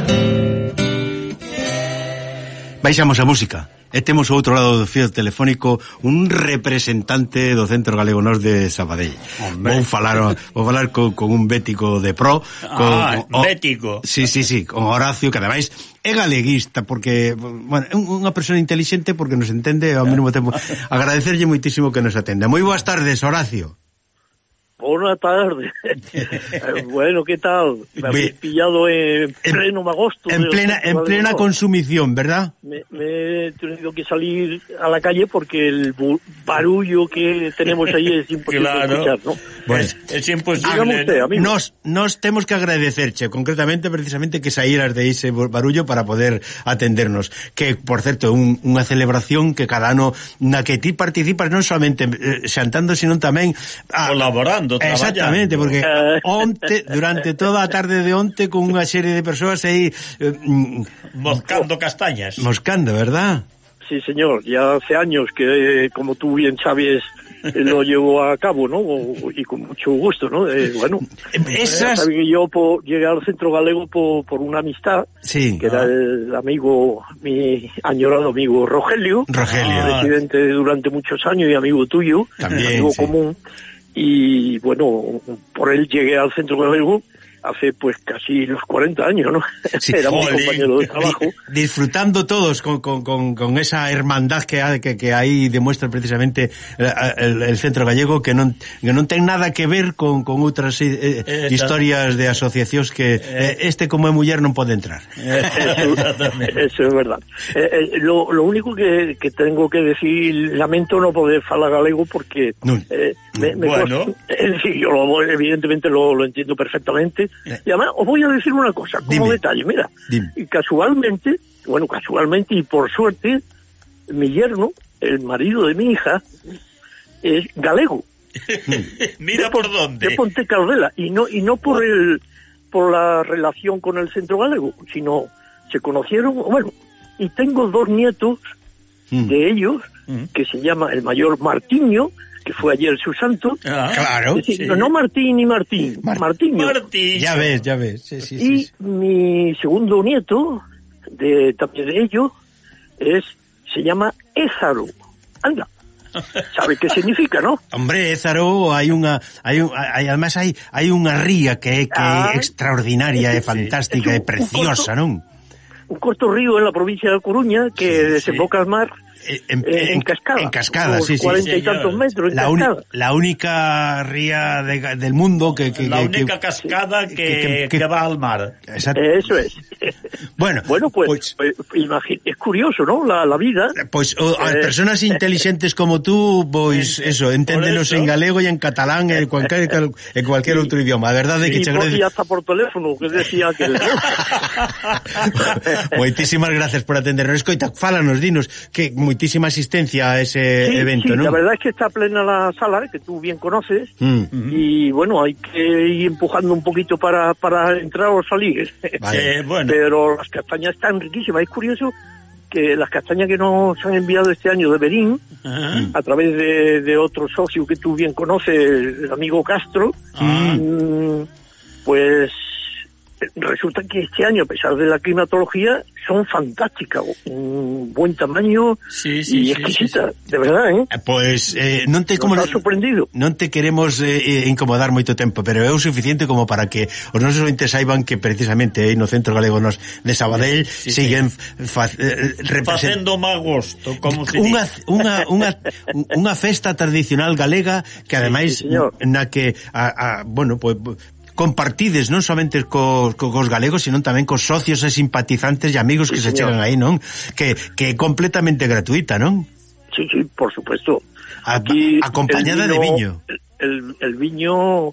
Baixamos a música. E temos ao outro lado do fío telefónico un representante do Centro Galego Nós de Sabadell. Vou falar con un bético de pro. Bético. Sí, con Horacio, que ademais é galeguista, porque, bueno, é unha persona inteligente porque nos entende ao mesmo tempo. Agradecerlle moitísimo que nos atenda. Moi boas tardes, Horacio. Buenas tardes. Bueno, ¿qué tal? Me habéis pillado en pleno agosto. En plena consumición, ¿verdad? Me he tenido que salir a la calle porque el barullo que tenemos ahí es imposible escuchar, ¿no? Pues es imposible. Dígame usted, amigo. Nos temos que agradecerche, concretamente, precisamente, que saíras de ese barullo para poder atendernos. Que, por certo, unha celebración que cada ano na que ti participas non solamente xantando, sino tamén colaborando. Exactamente, porque onte, durante toda a tarde de onte, con unha serie de persoas aí moscando castañas. Moscando, ¿verdad? Sí, señor, ya hace años que, como tú bien sabes, lo llevo a cabo, ¿no? Y con mucho gusto, ¿no? Bueno, yo llegué al Centro Galego por una amistad, que era el amigo, mi añorado amigo Rogelio, presidente durante muchos años y amigo tuyo, también, amigo común. Y bueno, por él llegué al Centro Galego hace pues casi los 40 años, ¿no? Sí, era mi compañero de trabajo. Disfrutando todos con esa hermandad que ahí demuestra precisamente el Centro Gallego, que non ten nada que ver con outras historias de asociacións que este como é muller non pode entrar. Eso es verdad. Lo único que tengo que decir, lamento no poder falar galego porque bueno, yo evidentemente lo entiendo perfectamente. Y además os voy a decir una cosa como detalle, mira, y casualmente y por suerte, mi yerno, el marido de mi hija, es galego. Mira por dónde. De Ponte Caldela, y no por la relación con el Centro Galego, sino se conocieron, bueno, y tengo 2 nietos de ellos, que se llama el mayor Martiño, que fue ayer su santo. Claro. Es decir, sí. no Martín ni Martín, Martiño. Ya ves. Sí. Mi segundo nieto, también de ellos, se llama Ézaro. Anda. ¿Sabe qué significa, no? Hombre, Ézaro, además hay unha ría que é extraordinaria, é fantástica, é preciosa, non? Un corto río en la provincia de Coruña que desemboca al mar en cascada. En cascada, sí. 40 y tantos metros en cascada. La única ría del mundo que la única cascada que va al mar. Exacto. Eso es. Bueno, pues es curioso, ¿no? La vida. Pues as personas inteligentes como tú, pois eso, enténdenos en galego e en catalán e cualquier outro idioma. A verdade é que che agradezco. Y hasta por teléfono, que decía que... Moitísimas gracias por atendernos. Escoita, fálanos, dinos que moitísima asistencia a ese evento, ¿no? La verdad es que está plena la sala, que tú bien conoces, y bueno, hay que ir empujando un poquito para entrar o salir. Vale. Pero las castañas están riquísimas. Es curioso que las castañas que nos han enviado este año de Berín, a través de otro socio que tú bien conoces, el amigo Castro, pues resulta que este año, a pesar de la climatología, son fantásticas, un buen tamaño y exquisita, de verdad, ¿eh? Pues non te como sorprendido. Non te queremos incomodar moito tempo, pero é o suficiente como para que os nosos ointes saiban que precisamente no Centro Galego de Sabadell siguen facendo magosto, como se unha festa tradicional galega que ademais na que bueno, pues compartides non somente cos galegos, sino tamén cos socios e simpatizantes e amigos que se chegan aí, non? Que é completamente gratuita, non? Sí, por supuesto. Aquí acompañada de viño. El viño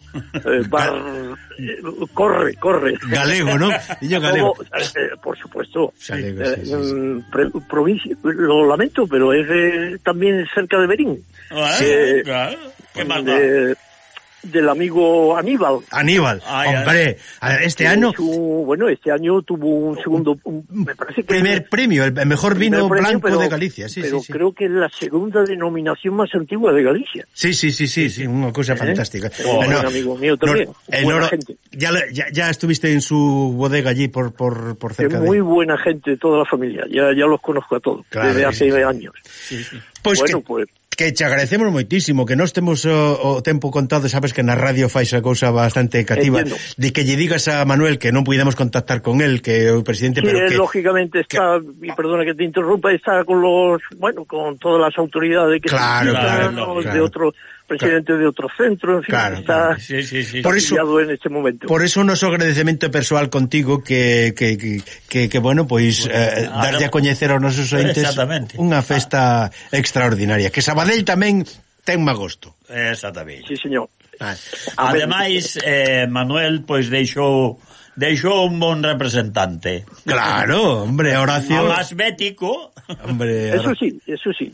corre. Galego, ¿no? Viño galego. Por supuesto. Galego, provincia, lo lamento, pero es también cerca de Berín. Claro. ¿Qué más da? Del amigo Aníbal. Hombre, este año... este año tuvo un segundo... me parece que primer premio, el mejor vino blanco de Galicia. Pero creo que es la segunda denominación más antigua de Galicia. Sí, una cosa fantástica. Un amigo mío también. Buena gente. Ya estuviste en su bodega allí por cerca de... muy buena gente, toda la familia. Ya los conozco a todos, desde hace años. Pues que te agradecemos moitísimo, que nós temos o tempo contado, sabes que na radio fai esa cousa bastante cativa. Entiendo. De que lle digas a Manuel que non pudemos contactar con él, que o presidente, pero que lógicamente está, y perdona que te interrumpa, está con con todas las autoridades que de otro presidente de otro centro, en fin, está por eso, en este momento. Por eso noso agradecemento persoal contigo que bueno, pois darlle a coñecer aos nosos ointes unha festa extraordinaria, que Sabadell tamén ten magosto. Exactamente. Sí, señor. Ademais, Manuel, pois deixou un bon representante. Claro, hombre, Horacio. A más bético. Hombre, eso sí.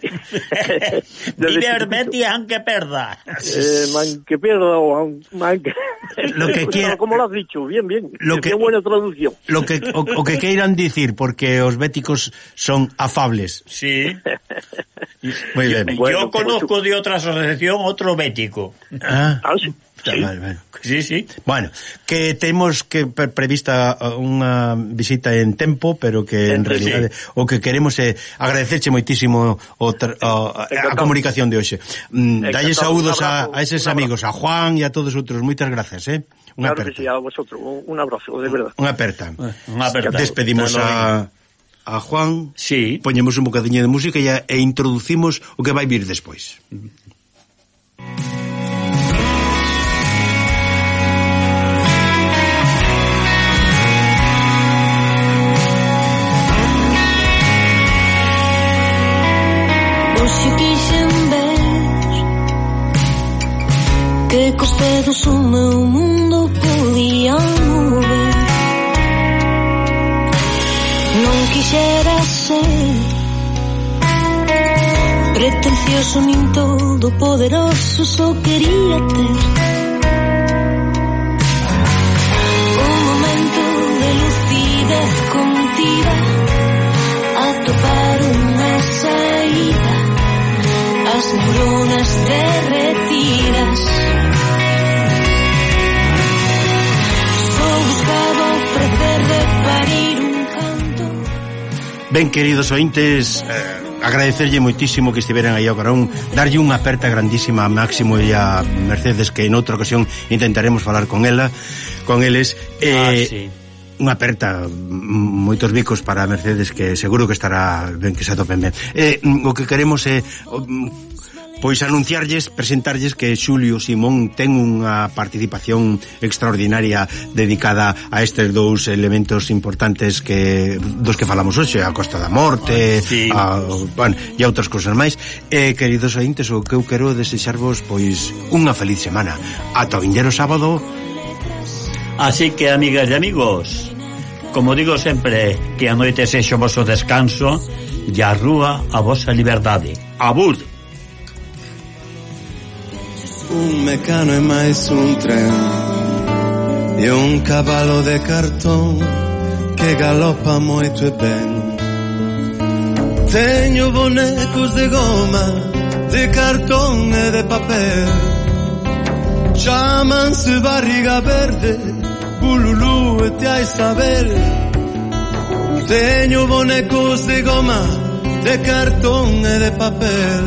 Vive Beti aunque perda. Aunque pierda o aunque... Lo que quiera. Como lo has dicho, bien. Qué buena traducción. O que queiran dicir, porque os béticos son afables. Sí. Muy bien. Yo conozco de otra asociación otro bético. Sí. Vale. Sí. Bueno, que temos que prevista unha visita en tempo, pero que en realidad o que queremos é agradecerche moitísimo a comunicación de hoxe. Dalle saúdos a eses amigos, a Juan e a todos outros. Moitas gracias, Claro aperta. Que sí, a vosotros. Un abrazo, de verdad. Unha aperta. Despedimos a Juan. Sí. Poñemos un bocadiño de música e introducimos o que vai vir despois. Hoxe quixen ver que cos dedos o meu mundo podía mover. Non quixera ser pretencioso nin todo poderoso, só quería ter un momento de lucidez contigo, atopar unha saída Ben, queridos ointes, agradecerlle moitísimo que estiveran aí ao carón, darlle unha aperta grandísima a Máximo e a Mercedes, que en outra ocasión intentaremos falar con eles. Sí. Unha aperta, moitos bicos para a Mercedes, que seguro que estará ben, que se atopen ben. O que queremos é pois anunciarlles, presentarlles que Xulio Simón ten unha participación extraordinaria dedicada a estes dous elementos importantes dos que falamos hoxe, a Costa da Morte, sí. E outras cosas máis. Queridos ointes, o que eu quero desexarvos pois unha feliz semana. Ata o vindeiro sábado. Así que, amigas e amigos, como digo sempre, que a noite sexa o vosso descanso e a rúa a vosa liberdade. Abur! Un mecano e máis un tren e un cabalo de cartón que galopa moito e ben. Teño bonecos de goma, de cartón e de papel, chámanse Barriga Verde, Bululú e Tia Isabel. Teño bonecos de goma, de cartón e de papel,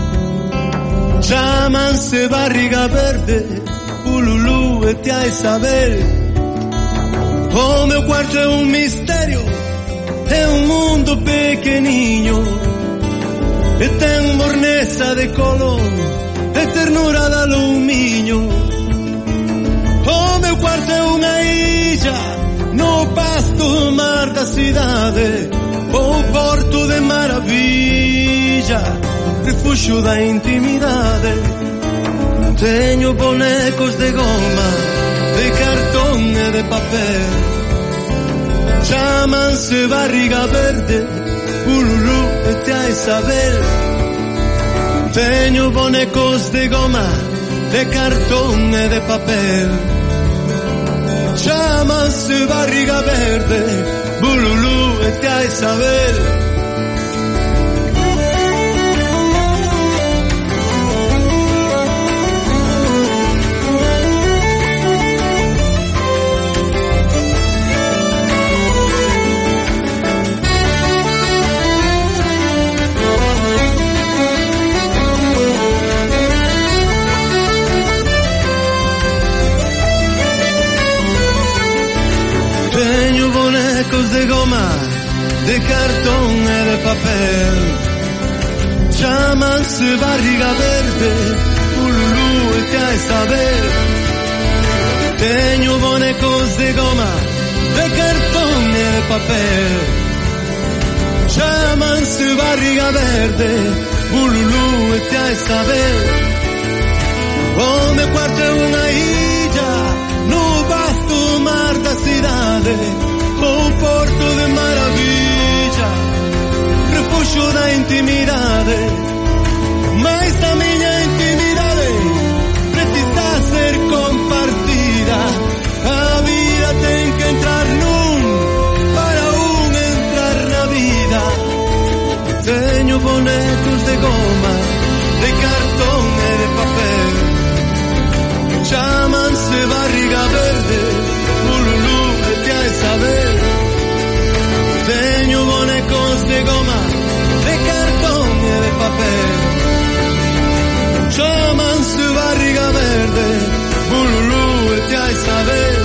chámanse Barriga Verde, Bululú e Tia Isabel. O meu cuarto é un misterio, é un mundo pequeniño, e ten morneza de color, e ternura de alumiño. O meu cuarto é unha illa no pasto mar da cidade, o porto de maravilla, refuxo da intimidade. Teño bonecos de goma, de cartón e de papel, chámanse Barriga Verde, Bululú e Tia Isabel. Teño bonecos de goma, de cartón e de papel, chámanse Barriga Verde, Bululú e Tia Isabel. Teño bonecos de goma, de cartón e de papel, chámanse Barriga Verde, Bululú e Tia Isabel. Teño bonecos de goma, de cartón e de papel, chámanse Barriga Verde, Bululú e Tia Isabel. O meu cuarto é unha illa no vasto mar da cidade, o porto de maravilla, refuxo da intimidade. Mais a miña intimidade precisa ser compartida. A vida ten que entrar nun para un entrar na vida. Teño bonecos de goma, de cartón e de papel, chámanse Barriga Verde, Bululú e Tia Isabel. Teño bonecos de goma, de cartón e de papel, chámanse Barriga Verde, Bululú e Tia Isabel.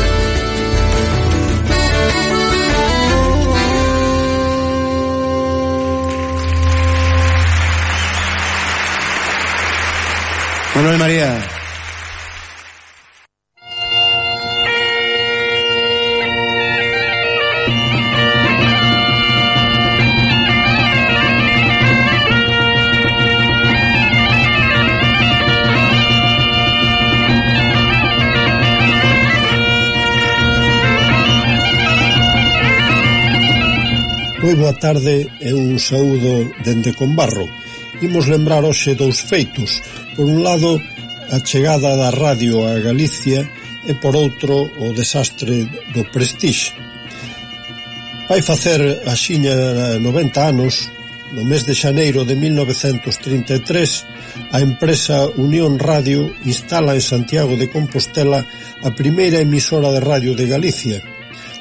Manuel María. Moi boa tarde e un saúdo dende Combarro. Imos lembrar hoxe dous feitos. Por un lado, a chegada da radio a Galicia e por outro, o desastre do Prestige. Vai facer axiña 90 anos, no mes de xaneiro de 1933, a empresa Unión Radio instala en Santiago de Compostela a primeira emisora de radio de Galicia.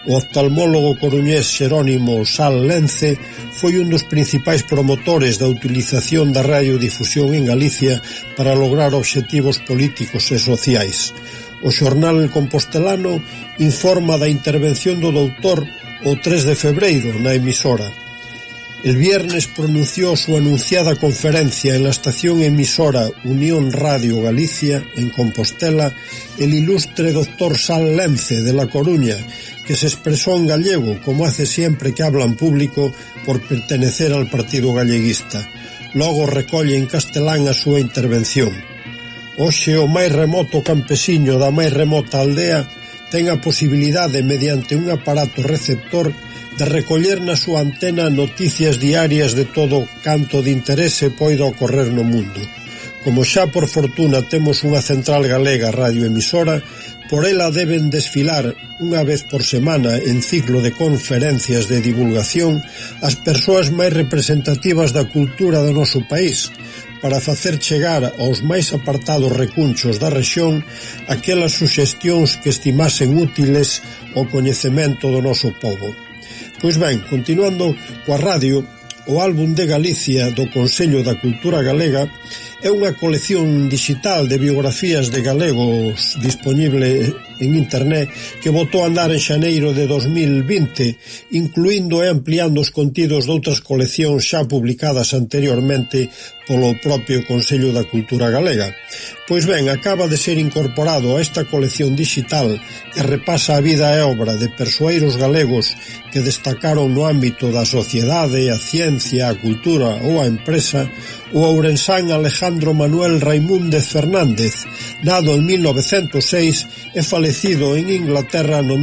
O oftalmólogo coruñés Xerónimo Sal Lence foi un dos principais promotores da utilización da radiodifusión en Galicia para lograr obxectivos políticos e sociais. O xornal El Compostelano informa da intervención do doutor o 3 de febreiro na emisora. El viernes pronunció su anunciada conferencia en la estación emisora Unión Radio Galicia, en Compostela, el ilustre doctor Sal Lence de La Coruña, que se expresó en gallego, como hace siempre que habla en público, por pertenecer al partido galleguista. Logo recolle en castelán a súa intervención. Hoxe o máis remoto campesiño da máis remota aldea ten a posibilidade, mediante un aparato receptor, de recoller na súa antena noticias diarias de todo canto de interese poida ocorrer no mundo. Como xa por fortuna temos unha central galega radioemisora, por ela deben desfilar unha vez por semana en ciclo de conferencias de divulgación as persoas máis representativas da cultura do noso país, para facer chegar aos máis apartados recunchos da rexión aquelas suxestións que estimasen útiles ao coñecemento do noso pobo. Pois ben, continuando coa radio, o álbum de Galicia do Consello da Cultura Galega é unha colección digital de biografías de galegos disponible en internet que botou a andar en xaneiro de 2020, incluindo e ampliando os contidos de outras coleccións xa publicadas anteriormente polo propio Consello da Cultura Galega. Pois ben, acaba de ser incorporado a esta colección digital que repasa a vida e obra de persoeiros galegos que destacaron no ámbito da sociedade, a ciencia, a cultura ou a empresa, o ourensán Alejandro Manuel Raimúndez Fernández, nado en 1906 e falecido en Inglaterra no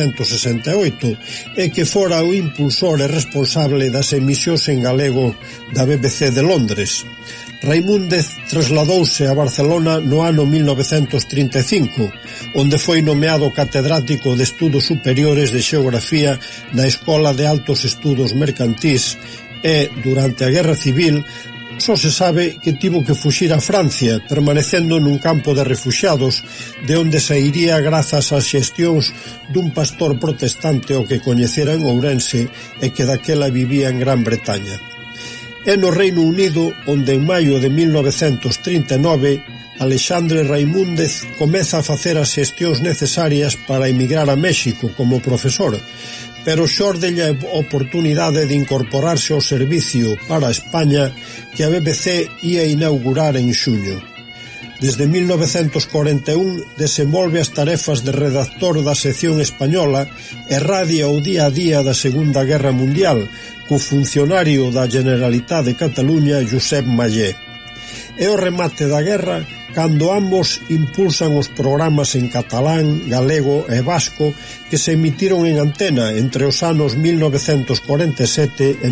1968, e que fora o impulsor e responsable das emisións en galego da BBC de Londres. Raimúndez trasladouse a Barcelona no ano 1935, onde foi nomeado catedrático de Estudos Superiores de Xeografía na Escola de Altos Estudos Mercantís e, durante a Guerra Civil, só se sabe que tivo que fuxir a Francia, permanecendo nun campo de refuxiados, de onde sairía grazas ás xestións dun pastor protestante o que coñecera en Ourense e que daquela vivía en Gran Bretaña. É no Reino Unido onde en maio de 1939 Alexandre Raimúndez comeza a facer as xestións necesarias para emigrar a México como profesor, pero xórdelle a oportunidade de incorporarse ao servicio para España que a BBC ia inaugurar en xuño. Desde 1941 desenvolve as tarefas de redactor da sección española e radia o día a día da Segunda Guerra Mundial co funcionario da Generalitat de Cataluña Josep Mallé. É o remate da guerra cando ambos impulsan os programas en catalán, galego e vasco que se emitiron en antena entre os anos 1947 e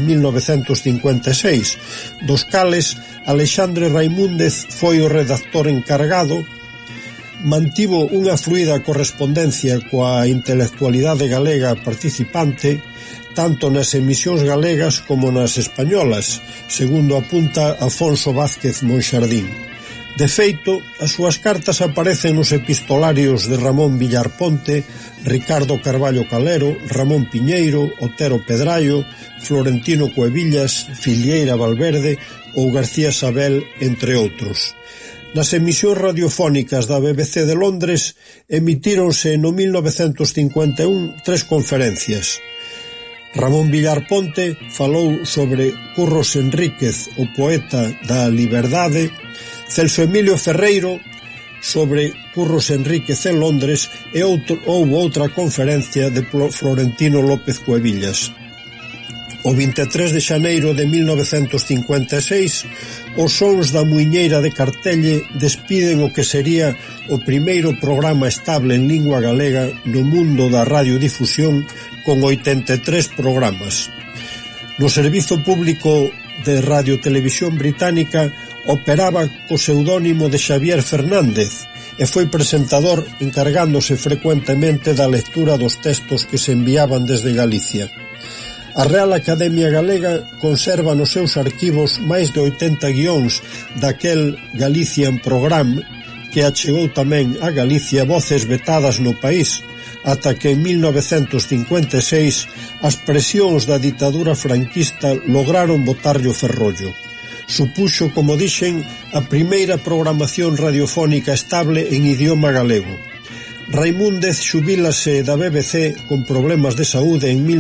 1956, dos cales Alexandre Raimúndez foi o redactor encargado. Mantivo unha fluida correspondencia coa intelectualidade galega participante, tanto nas emisións galegas como nas españolas, segundo apunta Afonso Vázquez Monxardín. De feito, as súas cartas aparecen nos epistolarios de Ramón Villarponte, Ricardo Carballo Calero, Ramón Piñeiro, Otero Pedrallo, Florentino Cuevillas, Filieira Valverde ou García Sabel, entre outros. Nas emisións radiofónicas da BBC de Londres emitíronse no 1951 3 conferencias. Ramón Villarponte falou sobre Curros Enríquez, o poeta da liberdade, Celso Emilio Ferreiro sobre Curros Enríquez en Londres e houve outra conferencia de Florentino López Cuevillas. O 23 de xaneiro de 1956, os sons da muiñeira de Cartelle despiden o que sería o primeiro programa estable en lingua galega no mundo da radiodifusión con 83 programas. No Servizo Público de Radiotelevisión Británica operaba co pseudónimo de Xavier Fernández e foi presentador encargándose frecuentemente da lectura dos textos que se enviaban desde Galicia. A Real Academia Galega conserva nos seus arquivos máis de 80 guións daquel Galician Program que achegou tamén a Galicia voces vetadas no país, ata que en 1956 as presións da ditadura franquista lograron botarlle o ferrollo. Supuxo, como dixen, a primeira programación radiofónica estable en idioma galego. Raimúndez xubílase da BBC con problemas de saúde en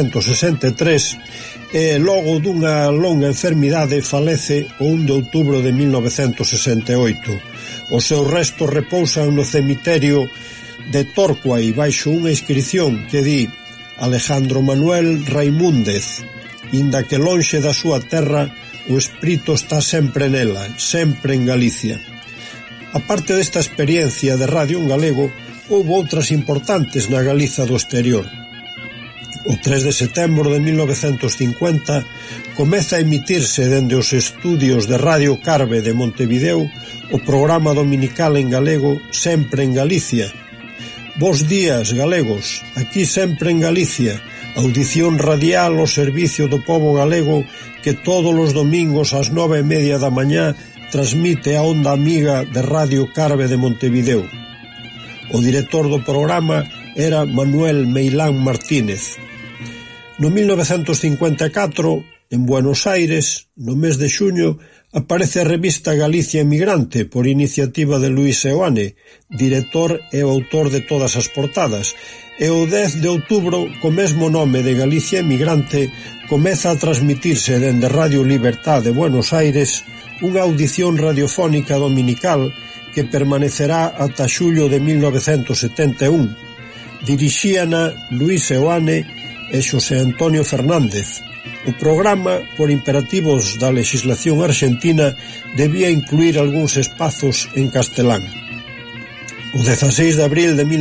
1963 e logo dunha longa enfermidade falece o 1 de outubro de 1968. Os seus restos repousan no cemiterio de Torquay baixo unha inscrición que di Alejandro Manuel Raimúndez, inda que lonxe da súa terra o espírito está sempre nela, sempre en Galicia. A parte desta experiencia de radio en galego, houve outras importantes na Galiza do exterior. O 3 de setembro de 1950 comeza a emitirse dende os estudios de Radio Carve de Montevideo o programa dominical en galego Sempre en Galicia. Bos días, galegos, aquí sempre en Galicia, audición radial ao servicio do pobo galego que todos os domingos ás 9:30 da mañá transmite a onda amiga de Radio Carve de Montevideo. O director do programa era Manuel Meilán Martínez. No 1954, en Buenos Aires, no mes de xuño, aparece a revista Galicia Emigrante por iniciativa de Luis Seoane, director e autor de todas as portadas, e o 10 de outubro, co mesmo nome de Galicia Emigrante, comeza a transmitirse dende Radio Libertad de Buenos Aires unha audición radiofónica dominical que permanecerá ata xullo de 1971. Dirixíana Luis Seoane e Xosé Antonio Fernández. O programa, por imperativos da legislación argentina, debía incluir algúns espazos en castelán. O 16 de abril de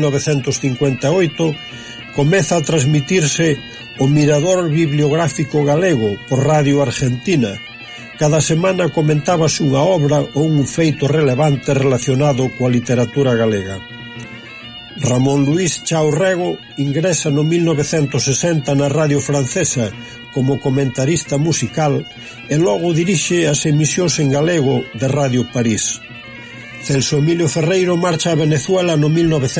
1958 comeza a transmitirse o Mirador Bibliográfico Galego por Radio Argentina. Cada semana comentábase unha obra ou un feito relevante relacionado coa literatura galega. Ramón Luis Chaurrego ingresa no 1960 na Radio Francesa como comentarista musical e logo dirixe as emisións en galego de Radio París. Celso Emilio Ferreiro marcha a Venezuela no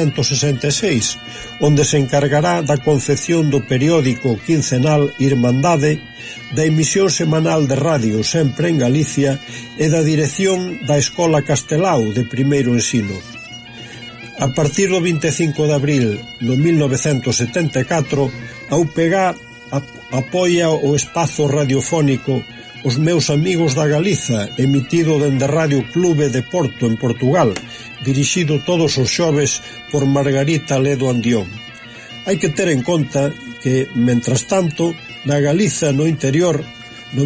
1966, onde se encargará da confección do periódico quincenal Irmandade, da emisión semanal de radio Sempre en Galicia e da dirección da Escola Castelao de primeiro ensino. A partir do 25 de abril no 1974, a UPG apoia o espazo radiofónico Os meus amigos da Galiza, emitido dende Radio Clube de Porto, en Portugal, dirixido todos os xoves por Margarita Ledo Andión. Hai que ter en conta que, mentras tanto, na Galiza no interior, no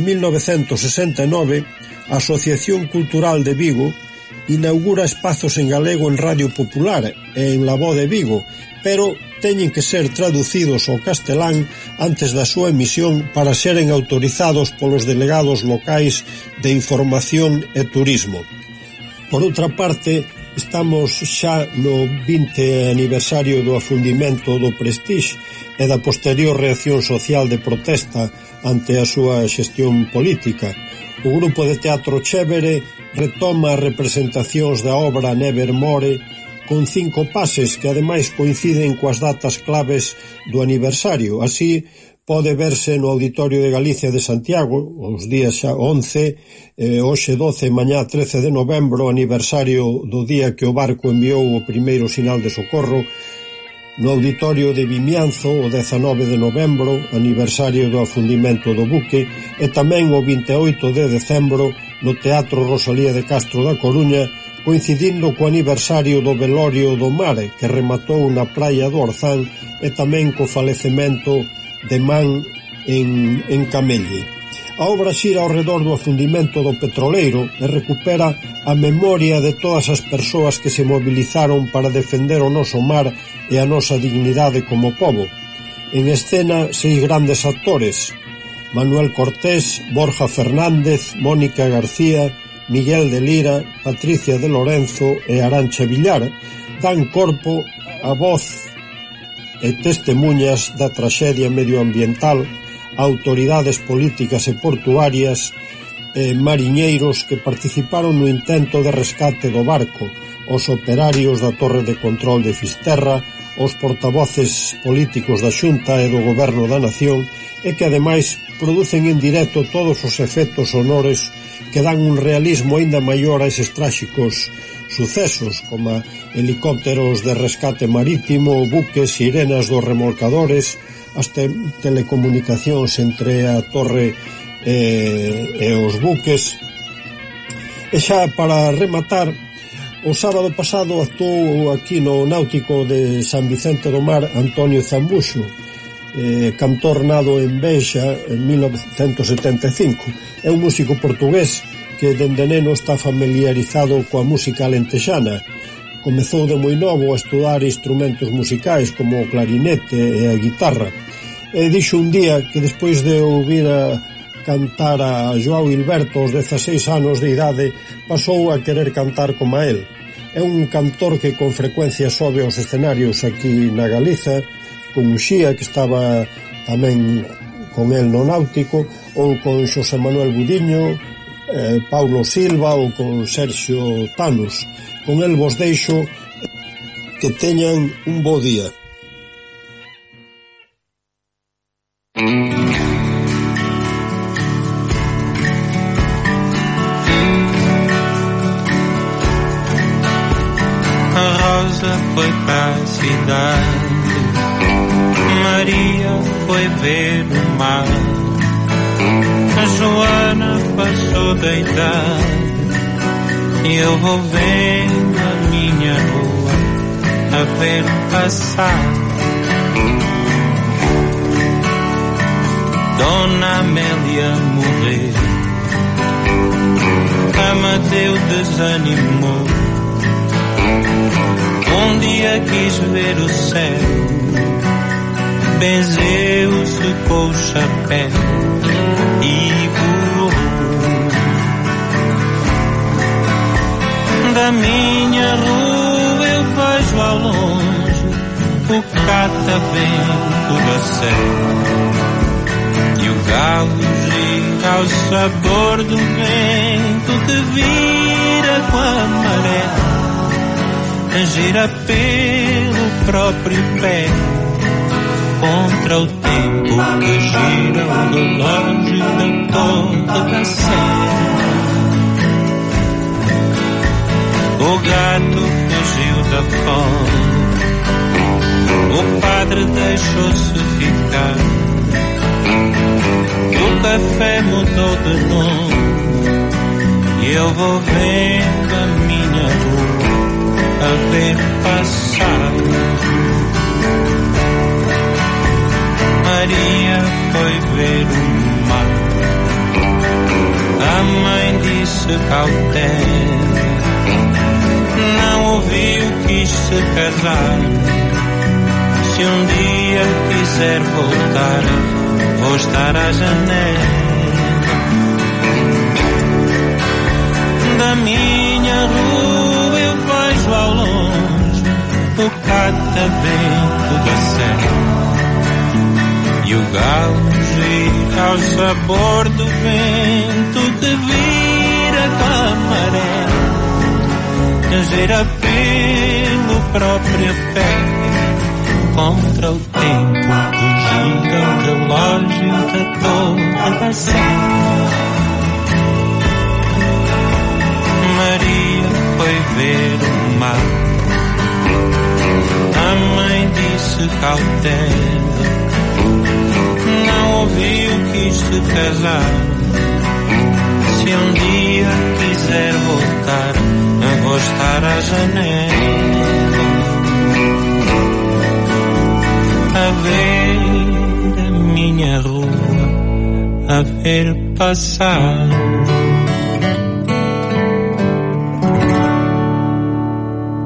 1969, a Asociación Cultural de Vigo inaugura espazos en galego en Radio Popular e en La Voz de Vigo, pero teñen que ser traducidos ao castelán antes da súa emisión para seren autorizados polos delegados locais de Información e Turismo. Por outra parte, estamos xa no 20 aniversario do afundimento do Prestige e da posterior reacción social de protesta ante a súa xestión política. O grupo de teatro Chévere retoma as representacións da obra Nevermore con 5 pases que ademais coinciden coas datas claves do aniversario. Así, pode verse no Auditorio de Galicia de Santiago, os días xa 11, hoxe 12, mañá 13 de novembro, aniversario do día que o barco enviou o primeiro sinal de socorro, no Auditorio de Vimianzo, o 19 de novembro, aniversario do afundimento do buque, e tamén o 28 de decembro no Teatro Rosalía de Castro da Coruña, coincidindo co aniversario do velorio do mar que rematou na praia do Orzán e tamén co falecemento de Man en Camelle. A obra xira ao redor do afundimento do petroleiro e recupera a memoria de todas as persoas que se movilizaron para defender o noso mar e a nosa dignidade como pobo. En escena 6 grandes actores: Manuel Cortés, Borja Fernández, Mónica García, Miguel de Lira, Patricia de Lorenzo e Arantxa Villar dan corpo a voz e testemunhas da traxedia medioambiental, autoridades políticas e portuarias e mariñeiros que participaron no intento de rescate do barco, os operarios da Torre de Control de Fisterra, aos portavoces políticos da Xunta e do Goberno da Nación e que ademais producen en directo todos os efectos sonores que dan un realismo aínda maior a eses tráxicos sucesos, como helicópteros de rescate marítimo, buques, sirenas dos remolcadores, as telecomunicacións entre a torre e os buques. E xa para rematar, o sábado pasado actuou aquí no Náutico de San Vicente do Mar Antonio Zambuxo, cantor nado en Bexa en 1975. É un músico portugués que dende neno está familiarizado coa música alentexana. Comezou de moi novo a estudar instrumentos musicais como o clarinete e a guitarra. E dixo un día que despois de ouvir a cantar a Joao Hilberto aos 16 anos de idade, pasou a querer cantar como a él. É un cantor que con frecuencia sobe aos escenarios aquí na Galiza, con Uxía, que estaba tamén con el no Náutico, ou con Xosé Manuel Budiño, Paulo Silva ou con Sergio Tanos. Con el vos deixo, que teñan un bo día. A Rosa foi pra cidade, Maria foi ver o mar, a Joana passou da idade e eu vou vendo a minha rua a ver passar. Dona Amélia morreu, Amadeu desanimou. Um dia quis ver o céu, benzeu-se com o chapéu e voou. Da minha rua eu vejo ao longe o catavento da serra e o galo gira ao sabor do vento que vira com a maré, gira pelo próprio pé contra o tempo que gira o relógio da torre da serra. O gato fugiu da fome, o padre deixou-se ficar, o café mudou de nome e eu vou vendo a minha rua a ver passar. Maria foi ver o mar, a mãe disse cautela, não ouviu, quis se casar. Se um dia quiser voltar, vou estar à janela. Da minha rua eu vejo ao longe o catavento da serra e o galo gira ao sabor do vento que vira com a maré, gira pelo próprio pé contra o tempo que gira o relógio da torre da serra. Maria foi ver o mar, a mãe disse cautela, não ouviu, quis se casar. Se um dia quiser voltar, eu vou estar à janela a ver a minha rua a ver passar.